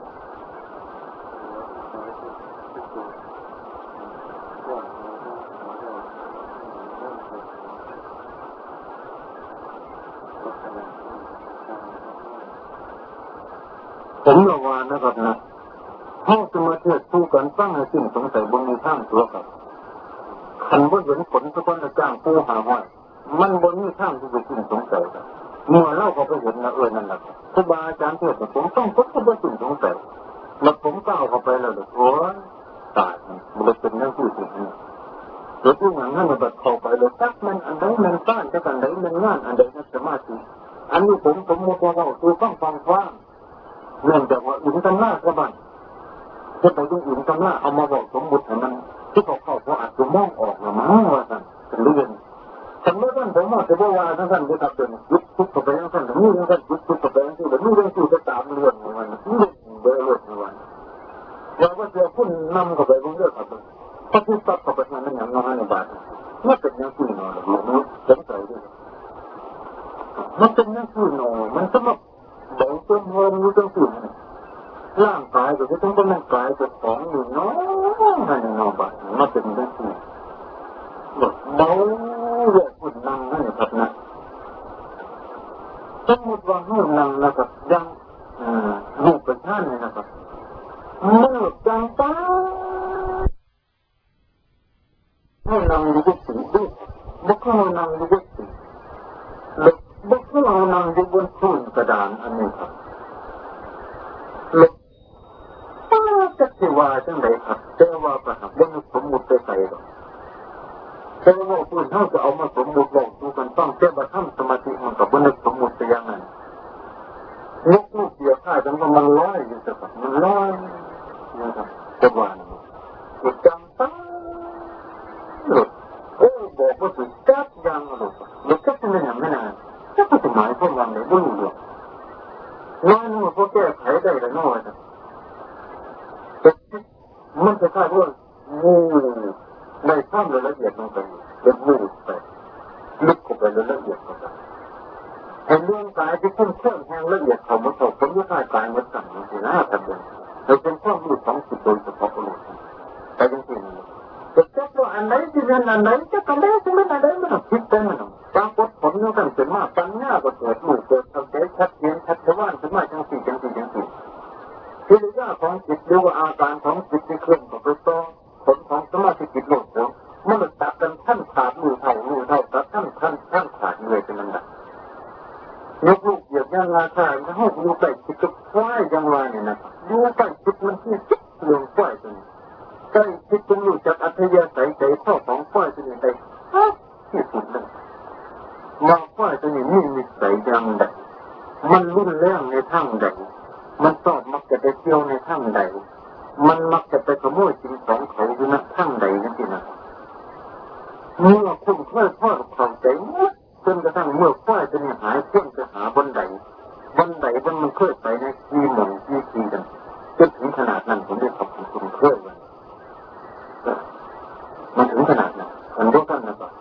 ผมระวังนะครับนะห้องสมาธิสู้กันสร้างให้สิ้นสงสัยบนในข้างตัวครับขันบนเห็นผลทุกคนจะจ้างผู้หาห้อยมันบนนี้ข้างที่จะสิ้นสงสัยครับเมื่อเราก็ไปเห็นนะนั่นแหละครูบาอาจารย์เทศผมต้องพบกับสิ้นสงสัยแล้วผมก้าวเข้าไปแล้วโอ้ยตายมันเป็นเรื่องที่สุดนี่เดี๋ยวที่หลังนั้นมันแบบเข้าไปเลยตักมันอันใดมันต้านจะอันใดมันงานอันใดมันสมาธิอันนี้ผมสมมติว่าเราคือฟังเนื่องจากว่าอินทร์หน้าสบายจะไปดูอื่นกันว่าเอามาบอกสมมุติให้มันที่เขาอาจจะมองออกหรือมั้งว่าสั่นเป็นเรื่องสมมติว่าผมว่าจะบอกว่าท่านจะทำเป็นยุบทุกข์ไปทั้งท่านนี่ท่านยุบทุกข์ไปทั้งที่แบบนี่เรื่องที่จะตามเรื่องมันนี่เบอร์เรื่องมันเราก็จะพุ่นนำเข้าไปเรื่องครับพระพุทธเจ้าเข้าไปทำอย่างน้อยในบาทไม่เป็นอย่างที่นอนหรอกมันสนใจด้วยมันเป็นอย่างที่นอนมันสำหรับเบาเติมเงินอยู่ตั้งสี่ร่างกายก็ต้องเป็นร่างกายเป็นของอยู่น้อยในนอนบาทมันเป็นอย่างที่เบาเรื่องพุ่นนั่งนั่นครับนะสมมติว่าให้นั่งนะครับยังรูปเป็นท่านนะครับเมื่อจังป้าให้นั่งอยู่ที่ดูบุคคลนั่งอยู่ที่บุคคลนั่งอยู่บนพื้นกระดานอันนี้ครับหลบป้าจะเทวาจังไรครับเทวาประหับบนสมมุติไปใส่หรอกเทวาพูดเขาจะเอามาสมมุติบอกดูกันต้องเทวาทำสมาธิมันกับบนสมมุติไปยังไงยกลูกเดียวข้าจนมันลอยอยู่สักมันลอยนะครับเทวาหลุดจังป้าหลุดบอกว่าสุดจับยังหลุดจับเป็นอย่างไม่นานจับเป็นหมายความว่าอะไรไม่รู้หรอกน้อยนู่นพวกแก้ไขได้แต่น้อยนะมันจะฆ่าด้วยงูในข้ามละเอียดลงไปเป็นงูไปลึกเข้าไปละเอียดเข้าไปไอ้เรื่องกายที่ขึ้นเครื่องแห่งละเอียดเขามาสอบผมจะฆ่ากายมันสั่งมันสินะทำยังเราเป็นข้อมูลของจิตโดยเฉพาะเลยแต่จริงๆจะจับว่าอันไหนที่เป็นอันไหนจะทำได้ใช่ไหมอันไหนมันต้องคิดได้มันต้องปรากฏผลนั่นกันเป็นว่าปัญญาก็เกิดหมู่เกิดทำใจชัดเจนชัดว่านขึ้นมาจังสี่คือเรื่องของจิตหรือว่าอาการของจิตที่เคลื่อนไปต่อผลของสมาธิจิตโลกเนาะมันตัดกันขั้นขาดมือเท่าตัดขั้นขาดเลยเป็นนั่นแหละยกลูกเหยียบย่างราคาจะให้ดูใกล้จิตกับควายยังไงเนี่ยนะดูใกล้จิตมันที่จิตเรื่องควายตัวนี้ใกล้จิตมันอยู่จากอัธยาศัยใจข้อของควายตัวนี้ได้ที่สุดเลยมาควายตัวนี้มีนิสัยยังไงมันรุนแรงในทางใดมันชอบมักจะไปเที่ยวในทางใดมันมักจะไปขโมยสิ่งของเขาอยู่ในทางใดนั่นเองนะเมื่อคุณค่อยพ่อเข้าใจจนกระทั่งเมื่อค่อยจะหายเพื่อนจะหาบนใดมันเคยไปในที่หม่องที่ทีกันจนถึงขนาดนั้นผมได้ขับคุณเคยมันถึงขนาดนั้นมันยกกันนะครับ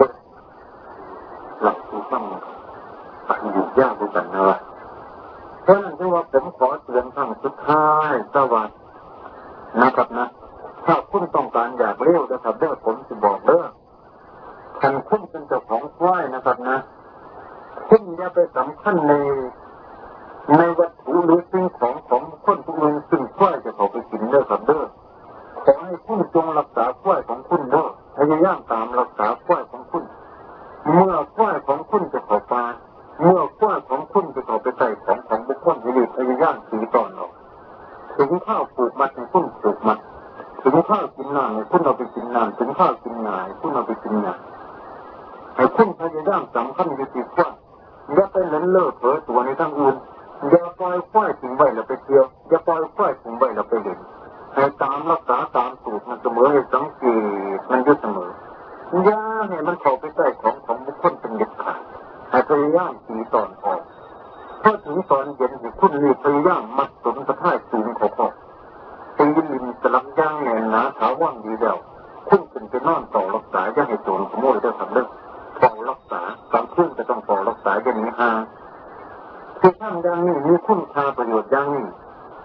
หลักที่ต้องปัญญายากด้วยกันนะเพราะนั้นที่ว่าผมขอเตือนครั้งสุดท้ายสวัสดิ์นะครับนะถ้าคุณต้องการอยากเลี้ยวนะครับเดี๋ยวผมจะบอกเด้อท่านคุณเป็นเจ้าของควายนะครับนะคุณอย่าไปสำคัญในวัตถุหรือสิ่งของคนทุกคนซึ่งควายจะเขาไปกินเด้อครับเด้อขอให้คุณจงรักษาควายของคุณเด้อพยายามตามรักษาควายของคุณเมื่อควายของคุณจะเข้าป่าเมื่อควายของคุณจะเข้าไปใส่ของบุคคลที่พยายามตีตอนเราถึงข้าวปลูกมัดให้คุณปลูกมัดถึงข้าวกินน้ำให้คุณเอาไปกินน้ำถึงข้าวกินหน่ายคุณเอาไปกินหน่ายให้คุณพยายามสำคัญอยู่ที่ควายอย่าไปเล่นเล่อเผลอตัวในทางอื่นอย่าปล่อยควายทิ้งไว้แล้วไปเที่ยวอย่าปล่อยควายทิ้งไว้แล้วไปเล่นให้ตามรักษาตามสูตรมันเสมอให้สังเกตมันอยู่เสมอย่าให้มันเข้าไปใส่ของบุคคลเป็นเด็ดขาดให้พยายามตีตอนออกถ้าถึงตอนเย็นที่คุณนี่พยายามมัดสมกระท่ายสูงของพ่อตีลินสลับย่างแน่นหนาถาวรดีแล้วคุณเป็นไปนอนต่อรักษาอย่าให้โจรขโมยได้สำเร็จต่อรักษาการขึ้นจะต้องต่อรักษาอย่างนี้คือท่านอย่างนี้มีคุณค่าประโยชน์อย่างนี้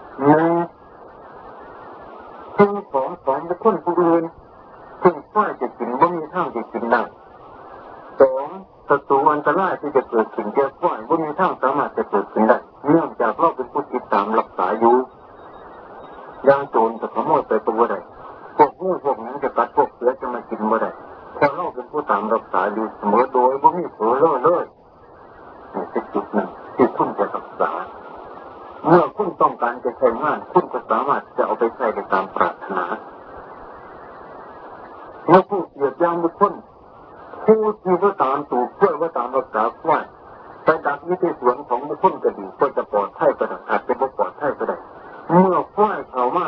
ซึ่งของบุคคลผู้อื่นซึ่งฝ่ายจะกินว่ามีทางจะกินได้สองศัตรูอันตรายที่จะเกิดขึ้นแก่ฝ่ายว่ามีทางสามารถจะเกิดขึ้นได้เนื่องจากเราเป็นผู้ติดตามรักษาอยู่อย่างโจรจะขโมยไปตัวใดพวกงูพวกนั้นจะกัดพวกเสือจะมากินบ่ได้เพราะเราเป็นผู้ตามรักษาอยู่เสมอโดยว่ามีเผลอเลยนี่เป็นจุดหนึ่งที่คุณจะรักษาเมื่อคุณต้องการจะใช้งานคุณก็สามารถจะเอาไปใช้ได้ตามปรารถนาเมื่อผู้เกียรติยามบุคคลผู้ที่ว่าตามถูกเพื่อว่าตามรักษาควายไปดักวิธีสวนของบุคคลก็ดีก็จะปลอดภัยก็ได้อาจจะไม่ปลอดภัยก็ได้เมื่อควายเขามาห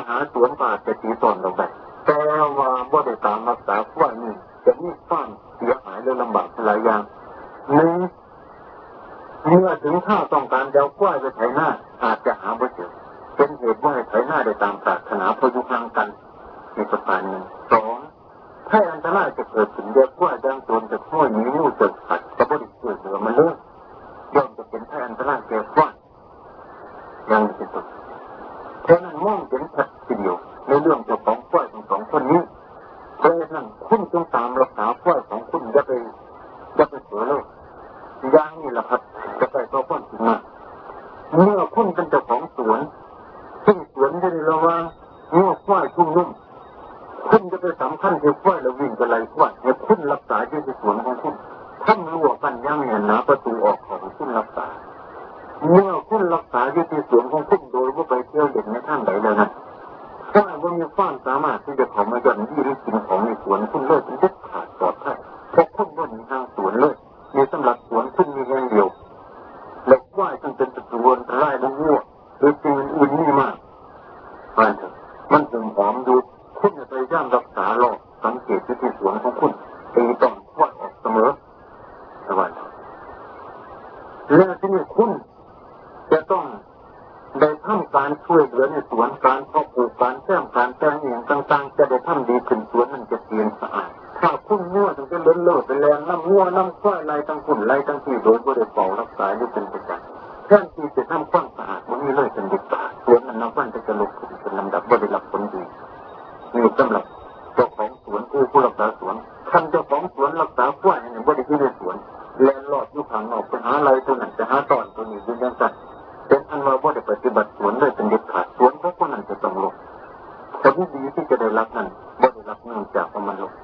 หาสวนป่าจะตีตอนลงไปแต่ว่าบ่ได้ตามรักษาควายนี่จะมีความเสียหายและลำบากหลายอย่างหนึ่งเมื่อถึงข้าวต้องการจะเอาควายไปไถหน้าอาจจะหาไม่เจอเป็นเหตุว่าให้ไถหน้าได้ตามปรารถนาเพราะอยู่ห่างกันในประการหนึ่งสองถ้าอันตรายจะเกิดขึ้นเด็กว่าดังโจรจะห้อยนิ้วจะขัดก็บ่ได้ช่วยเหลือมันเลยย่อมจะเป็นให้อันตรายแก่ควายอย่างเป็นต้นเพราะนั้นมองเห็นชัดทีเดียวในเรื่องเจ้าของควายทั้งสองคนนี้เพราะฉะนั้นคุณจงตามรักษาควายของคุณอย่าไปเผลอเลยอย่างนี้แหละครับจะไปต่อความจริงมาเมื่อคุณเป็นเจ้าของสวนซึ่งสวนได้ระวังเมื่อควายชุ่มนุ่มคุณจะไปสำคัญที่ควายแล้ววิ่งไปไล่ควายให้คุณรักษาอยู่ที่สวนของคุณท่านรู้ว่ากันย่างเงินนะประตูออกของคุณรักษาเมื่อคุณรักษาอยู่ที่สวนของคุณโดยว่าไปเที่ยวเด็กในทางใดเลยนะถ้าว่ามีความสามารถที่จะเข้ามาย่อนยี่ริกินของในสวนคุณเลิกเป็นเด็ดขาดปลอดภัยเพราะคุณว่ามีทางสวนเลยมีสำหรับสวนคุณมีแค่เดียวและควายจึงเป็นตะกวนไล่และวัวหรือสิ่งอื่นนี่มากมันถึงหอมดูคุณจะพยายามรักษาหลอกสังเกตที่สวนของคุณตีต้องควายออกเสมอสบายและที่นี่คุณจะต้องได้ทำการช่วยเหลือในสวนการเพาะปลูกการแซมการแต่งเองต่างๆจะได้ทำดีขึ้นสวนมันจะเปลี่ยนสะอาดถ้าคุณมั่วถึงจะเลื่อนเลิศไปแรงน้ำมั่วน้ำควายไรทั้งคุณไรทั้งที่โดยบริเป่ารักษาด้วยเป็นประจำแทนที่จะทำความสะอาดมันนี่เลยเป็นเด็กตาสวนมันน้ำมันจะลงขึ้นเป็นลำดับบริลักผลดีนี่สำหรับเจ้าของสวนผู้รักษาสวนท่านเจ้าของสวนรักษาควายอย่างบริที่ในสวนแลนหลอดอยู่ข้างนอกไปหาอะไรตัวนั้นจะหาตอนตัวนี้ยืนยันกันเป็นอันว่าบ่ได้ปฏิบัติสวนเลยเป็นเด็ดขาดสวนเพราะคนนั้นจะต้องลงผลดีที่จะได้รับนั้นบ่ได้รับเนื่องจากว่ามันลง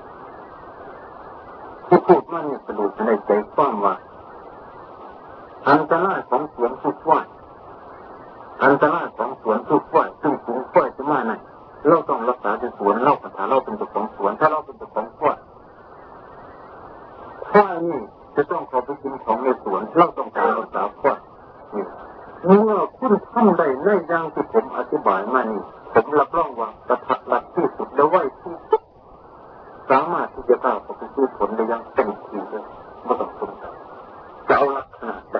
ที่พูดมาเนี่ยสรุปในใจความว่าอันตรายของสวนทุกฝ่ายอันตรายของสวนทุกฝ่ายซึ่งสูงฝ่ายจะมาไหนเราต้องรักษาในสวนเราถ้าเราเป็นเจ้าของสวนถ้าเราเป็นเจ้าของฝ่ายฝ่ายนี่จะต้องขอไปกินของในสวนเราต้องการรักษาฝ่ายเมื่อคุณทำได้ในอย่างที่ผมอธิบายมานี่ผมรับรองว่าประทับหลักที่สุดและไว้ที่สุดสามารถที่จะก้าวไปสู่ผลได้อย่างเต็มที่เลยไม่ต้องสนใจจะเอาลักษณะใด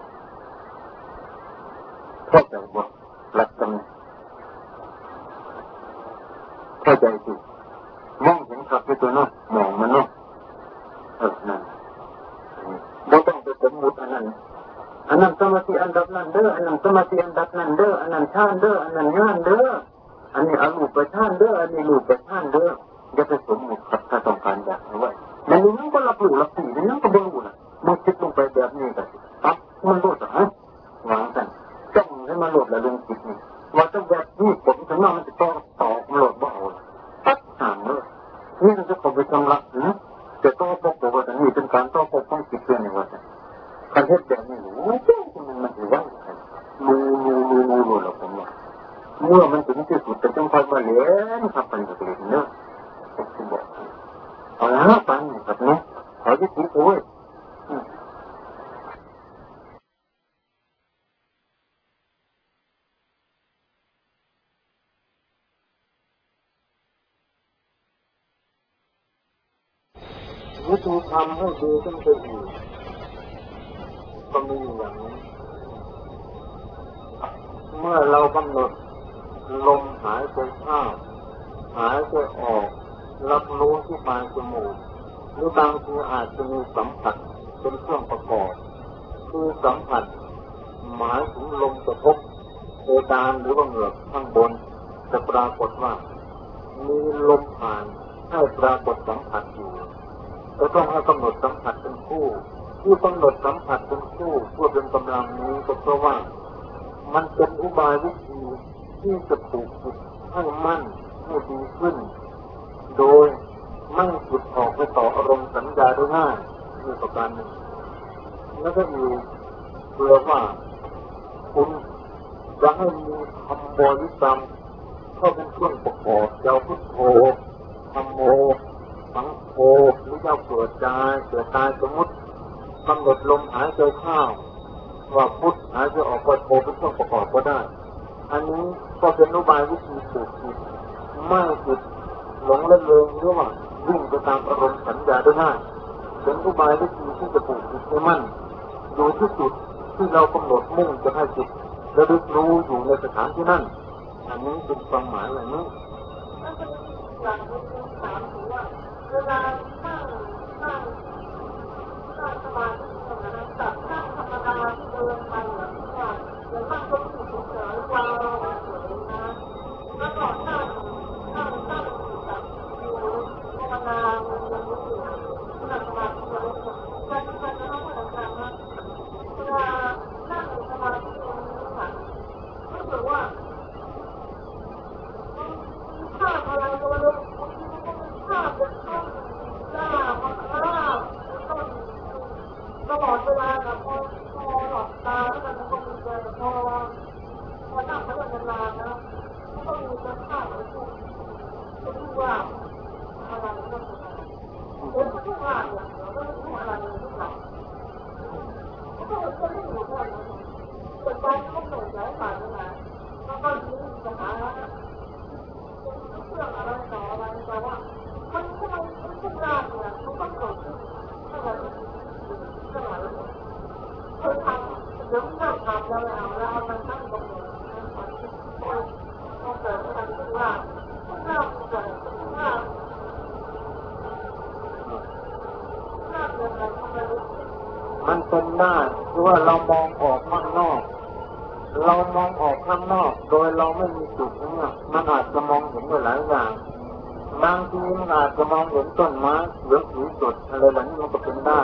เข้าใจว่าลักษณะเข้าใจสิมองเห็นครับที่ตัวน้องมองมันเนาะนั่นไม่ต้องไปสมมุติอันนั้นสมาธิอันดับนั้นเด้ออันนั้นสมาธิอันดับนั้นเด้ออันนั้นฌานเด้ออันนั้นญาณเด้ออันนี้อรูปฌานเด้ออันนี้รูปฌานเด้ออย่าไปสมมุติครับถ้าต้องการอยากเอาไว้มันนี่ก็รับรู้รับสิ่งนี้ก็บ่รู้นะมันคิดลงไปแบบนี้ก็ปั๊บมันรู้จักฮะวางกันจ้องให้มันโหลดแล้วลงจิตนี่ว่าต้องแบบนี้ผมถึงว่ามันจะต้องต่อมันโหลดบ่เอาปั๊บห่างเลยนี่มันจะเข้าไปชำระนะจะต้องพบว่าแต่นี่เป็นการต้องพบต้องจิตเพื่อนในว่าการเฮ็ดแบบนี้โอ้โหมันถือว่ามือหรอกผมว่าเมื่อมันถึงที่สุดจะต้องคอยมาเลี้ยงขับไปกับเลี้ยงเนอะผมบอกเอาละฟังแบบนี้ขอยึดถือโอ้ยวิธีทำให้ดีขึ้นไปอีกก็มีอย่างนี้เมื่อเรากำหนดลมหายใจเข้าหายใจออกรับรู้ที่ปลายจมูกหรือบางทีอาจจะมีสัมผัสเป็นเครื่องประกอบคือสัมผัสหมายถึงลมกระทบเพดานหรือว่าเหงือกข้างบนจะปรากฏว่ามีลมผ่านให้ปรากฏสัมผัสอยู่จะต้องให้กำหนดสัมผัสเป็นคู่ที่กำหนดสัมผัสเป็นคู่เพื่อเป็นกำลังนี้ก็เพราะว่ามันเป็นอุบายวิธีที่จะปลูกจิตให้มั่นให้ดีขึ้นโดยไม่จิตออกไปต่ออารมณ์สัญญาได้ง่ายนี่ประการหนึ่งแล้วก็มีเพื่อว่าคุณจะให้มีคำบริกรรมเข้าเป็นเครื่องประกอบเจ้าพุทโธธัมโมสังโฆหรือเจ้าเกิดตายสมมุติกำหนดลมหายใจเข้าว่าพุทหายใจออกก็โธเป็นเครื่องประกอบก็ได้อันนี้ก็เป็นอุบายวิธีปลูกจิตไม่จิตหลงละเลงหรือว่าวิ่งไปตามอารมณ์สัญญาได้ง่ายเป็นอุบายวิธีที่จะปลูกจิตให้มั่นอยู่ที่จุดที่เรากำหนดมุ่งจะให้จิตระลึกรู้อยู่ในสถานที่นั่นอันนี้เป็นความหมายอย่างนี้เวลานั่งสมาธิกับนั่งธรรมดาที่เดินไปแบบนี้ว่าเดี๋ยวนั่งก็ถูกเฉยวางเฉยนะแล้วก็นั่งกับภาวนามันรู้สึกนั่งสมาธิแล้วการที่จะนั่งเหมือนกันนะเวลานั่งสมาธิตรงนี้ค่ะรู้สึกว่าภาพอะไรก็ไม่รู้ภาพเป็นต้นหน้ามันต้นตลอดเวลากับพอหลับตาแล้วมันก็มีแต่พอนั่งไปนานๆนะมันก็มีแต่ภาพอะไรที่ว่าอะไรก็เป็นเดี๋ยวทุกอย่างเนี่ยเดี๋ยวก็ไม่รู้อะไรทุกอย่างก็จะไม่อยู่แค่นั้นแต่ใจก็เหนื่อยใจผ่านมาแล้วก็มีปัญหาเรื่องอะไรต่ออะไรแต่ว่ามันทำไมมันทุกอย่างเนี่ยมันต้องเกิดขึ้นเท่าไหร่เท่าไหร่เคยทำเดี๋ยวเริ่มทำแล้วมันตั้งตรงนี้ต้องเกิดอะไรขึ้นว่าเริ่มเกิดขึ้นว่ามันเป็นได้คือว่าเรามองออกข้างนอกเรามองออกข้างนอกโดยเราไม่มีจุดนี้มันอาจจะมองเห็นหลายอย่างบางทีมันอาจจะมองเห็นต้นไม้หรือสีสดอะไรแบบนี้มันก็เป็นได้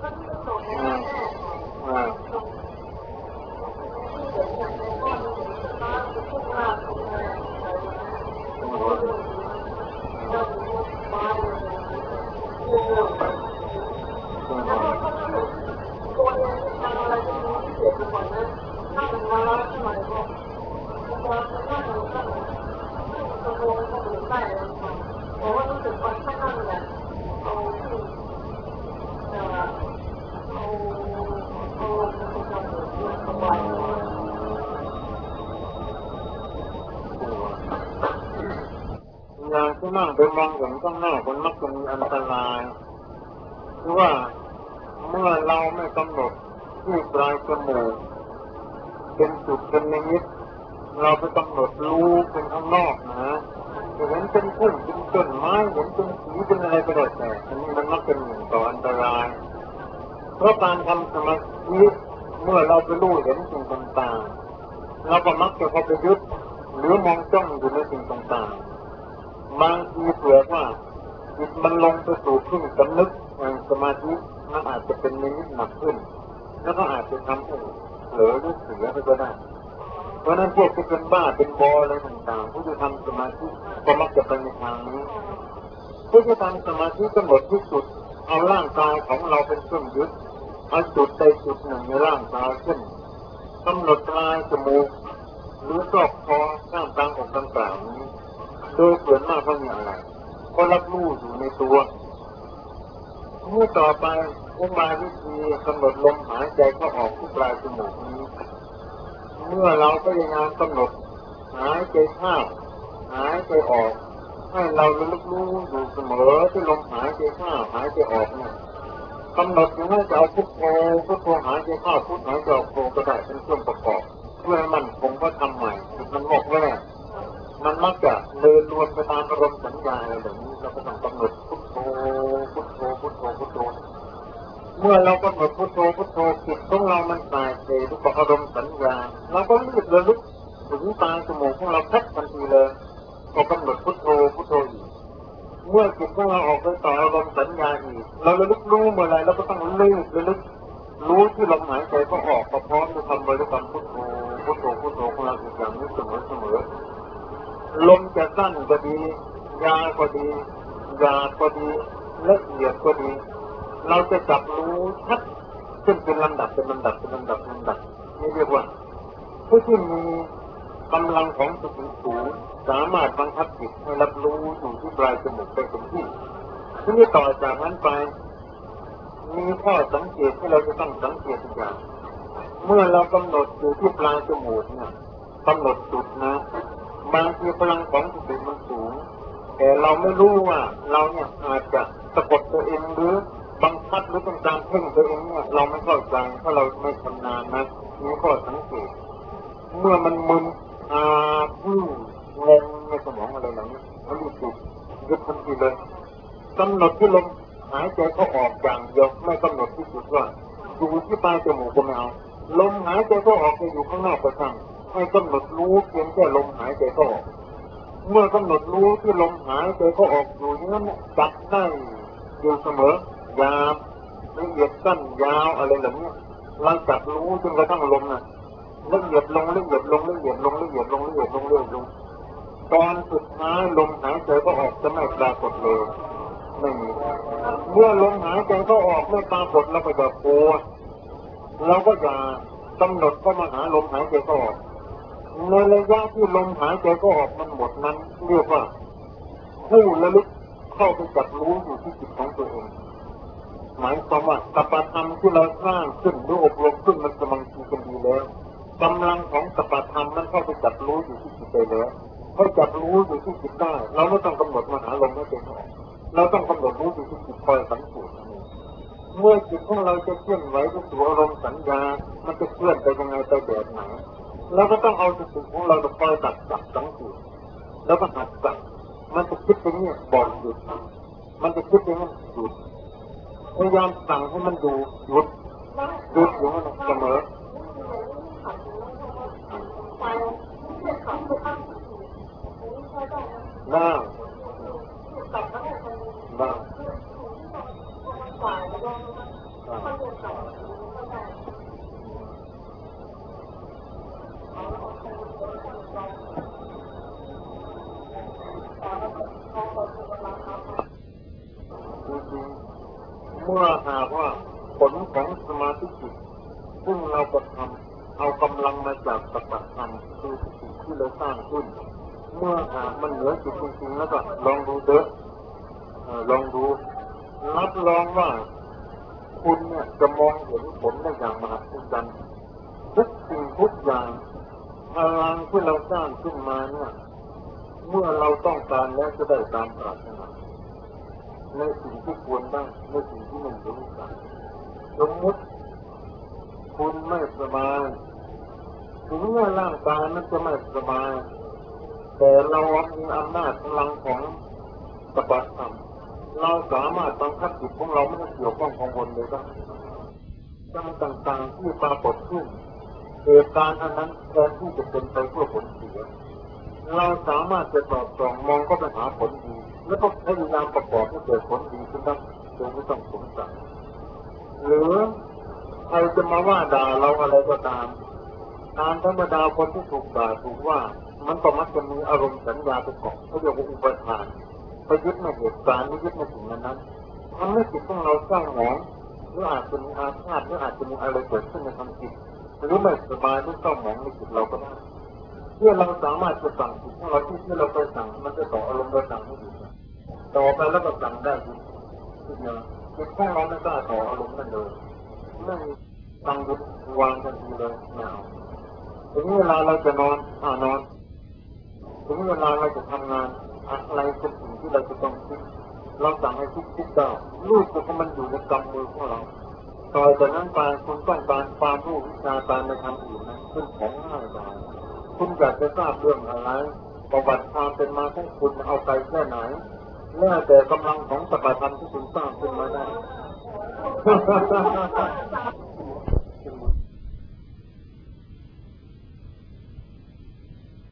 อย่างที่นั่งไปมองเห็นข้างหน้าคนมักจะมีอันตรายคือว่าเมื่อเราไม่กำหนดที่ปลายจมูกเป็นจุดเป็นนิมิตเราไปกำหนดรู้เป็นข้างนอกนะเห็นเป็นพุ่มเป็นต้นไม้เห็นเป็นสีเป็นอะไรก็ได้แต่อันนี้มันมักเป็นหนึ่งต่ออันตรายเพราะการทำสมาธิเมื่อเราไปรู้เห็นสิ่งต่างๆเราก็มักจะเข้าไปยึดหรือมองจ้องอยู่ในสิ่งต่างๆบางทีเผื่อว่าจิตมันลงไปสู่ขึ้นสำนึกสมาธิมันอาจจะเป็นนิมิตหนักขึ้นแล้วก็อาจจะทำให้เหลือหรือเสียไปก็ได้เพราะนั้นพวกที่เป็นบ้าเป็นบออะไรต่างๆผู้ที่ทำสมาธิก็มักจะไปในทางนี้ผู้ที่ทำสมาธิกำหนดที่สุดเอาร่างกายของเราเป็นเครื่องยึดเอาจุดใดจุดหนึ่งในร่างกายขึ้นกำหนดปลายจมูกหรือซอกคอข้างกลางอกต่างๆนี้โดยส่วนมากไม่มีอะไรก็รับรู้อยู่ในตัวเมื่อต่อไปอุบายวิธีกำหนดลมหายใจเข้าออกที่ปลายจมูกนี้เมื่อเราพยายามกำหนดหายใจเข้าหายใจออกให้เราระลึกรู้อยู่เสมอที่ลมหายใจเข้าหายใจออกเนี่ยกำหนดอย่างนั้นจะเอาพุทโธพุทโธหายใจเข้าพุทหายใจออกโธก็ได้เป็นเครื่องประกอบเพื่อให้มันคงว่าทำใหม่มันงอกแรกมันมักจะเดินรวนไปตามอารมณ์สัญญาอะไรแบบนี้เราก็ต้องกำหนดพุทโธพุทโธพุทโธพุทโธเมื่อเรากำหนดพุทโธพุทโธจิตของเรามันตายไปทุกอารมณ์สัญญาเราก็รีบระลึกถึงตาจมูกของเราแทบทันทีเลยก็กำหนดพุทโธพุทโธอีกเมื่อจิตของเราออกไปต่ออารมณ์สัญญาอีกเราระลึกรู้เมื่อไรเราก็ต้องรีบระลึกรู้ที่ลมหายใจก็ออกพร้อมกับคำบริกรรมพุทโธพุทโธพุทโธของเราอีกอย่างนี้เสมอลมจะสั้นก็ดียาวก็ดีหยาบก็ดีละเอียดก็ดีเราจะจับรู้ชัดขึ้นเป็นลำดับนี่เรียกว่าผู้ที่มีกำลังของสติสูงสามารถบังคับจิตให้รับรู้อยู่ที่ปลายจมูกไปถึงที่นี้ต่อจากนั้นไปมีข้อสังเกตที่เราจะต้องสังเกตอีกอย่างเมื่อเรากำหนดอยู่ที่ปลายจมูกเนี่ยกำหนดจุดนะบางทีพลังของสติมันสูงแต่เราไม่รู้ว่าเราเนี่ยอาจจะสะกดตัวเองหรือบังคับหรือต้องการเพ่งตัวเองเนี่ยเราไม่เข้าใจเพราะเราไม่ชำนาญนะนี่ก็สังเกตเมื่อมันมึนงงในสมองอะไรหลังนี้เขารู้สึกยึดทันทีเลยกำหนดที่ลมหายใจเขาออกอย่างเดียวไม่กำหนดที่จุดว่าอยู่ที่ปลายจมูกก็ไม่เอาลมหายใจเขาออกจะอยู่ข้างนอกก็ช่างให้กำหนดรู้เพียงแค่ลมหายใจเขาออกเมื่อกำหนดรู้ที่ลมหายใจเขาออกอยู่อย่างนั้นจับได้อยู่เสมอยาวละเอียดสั้นยาวอะไรแบบนี้เราจับรู้จนกระทั่งลมน่ะละเอียดลงละเอียดลงละเอียดลงละเอียดลงละเอียดลงเรื่อยลงตอนสุดท้ายลมหายใจก็ออกจะไม่ปรากฏเลยไม่มีเมื่อลมหายใจก็ออกไม่ปรากฏเราก็จะกลัวเราก็จะกำหนดก็มาหาลมหายใจก็ออกในระยะที่ลมหายใจก็ออกมันหมดนั้นเรียกว่าผู้ระลึกเข้าไปจับรู้อยู่ที่จิตของตัวเองหมายความว่าสัพพธรรมที่เราสร้างขึ้นหรืออบรมขึ้นมันกำลังดีกันดีแล้วกำลังของสัพพธรรมมันเข้าไปจับรู้อยู่ที่จิตไปแล้วพอจับรู้อยู่ที่จิตได้เราไม่ต้องกำหนดมาหาลมหายใจออกเราต้องกำหนดรู้อยู่ที่จิตคอยสังเกตเมื่อจิตของเราจะเคลื่อนไหวด้วยตัวอารมณ์สัญญามันจะเคลื่อนไปยังไงไปแบบไหนเราก็ต้องเอาสติของเราคอยตัดจับสังเกตแล้วก็หัดจับมันจะคิดไปเนี่ยบอกหยุดมันจะคิดไปเนี่ยหยุดพยายามสั่งให้มันดูหยุดอยู่นั่นเสมอได้เมื่อหากว่าผลของสมาธิจิตซึ่งเราจะทำเอากำลังมาจากสัพพธรรมคือสิ่งที่เราสร้างขึ้นเมื่อหากมันเหนือจิตจริงๆแล้วก็ลองดูเด้อลองดูรับรองว่าคุณเนี่ยจะมองเห็นผลได้อย่างมหัศจรรย์ทุกสิ่งทุกอย่างพลังที่เราสร้างขึ้นมาเนี่ยเมื่อเราต้องการแล้วจะได้ตามปรารถนาในสิ่งที่ควรได้ในสิ่งที่มันรู้กันสมมติคุณไม่สบายถึงแม้ร่างกายมันจะไม่สบายแต่เรามีอำนาจพลังของสัพพธรรมเราสามารถบังคับจิตของเราไม่ให้เกี่ยวข้องกังวลเลยได้ต่างๆที่ปรากฏขึ้นเหตุการณ์อันนั้นแทนที่จะเป็นไปเพื่อผลเสียเราสามารถจะสอดส่องมองก็ไปหาผลดีแล้วก็พยายามประกอบให้เกิดผลดีขึ้นได้โดยไม่ต้องสงสัยหรือใครจะมาว่าด่าเราอะไรก็ตามตามธรรมดาคนที่ถูกด่าถูกว่ามันก็มักจะมีอารมณ์สัญญาไปเกาะเขาเรียกว่าอุปทานไปยึดในเหตุการณ์ยึดในสิ่งนั้นทำให้จิตของเราเศร้าหมองหรืออาจจะมีอาฆาตหรืออาจจะมีอะไรเกิดขึ้นในทางจิตหรือไม่สบายหรือเศร้าหมองในจิตเราก็ได้เพื่อเราสามารถจะสั่งจิตของเราที่เราไปสั่งมันจะต่ออารมณ์เราสั่งไม่ดีต่อไปแล้วก็สั่งได้ดีทีเดียวจิตของเราไม่กล้าต่ออารมณ์นั่นเลยไม่ตั้งยุดวางทันทีเลยไม่เอาถึงเวลาเราจะนอนนอนถึงเวลาเราจะทำงานอะไรเป็นสิ่งที่เราจะต้องคิดเราสั่งให้คิดได้ลูกก็มันอยู่ในกำมือของเราต่อจากนั้นไปคุณต้องการความรู้วิชาการในทางอื่นนะขึ้นของง่ายได้คุณอยากจะทราบเรื่องอะไรประวัติความเป็นมาของคุณเอาไปแค่ไหนแล้วแต่กำลังของสัพพธรรมที่คุณสร้างขึ้นมาได้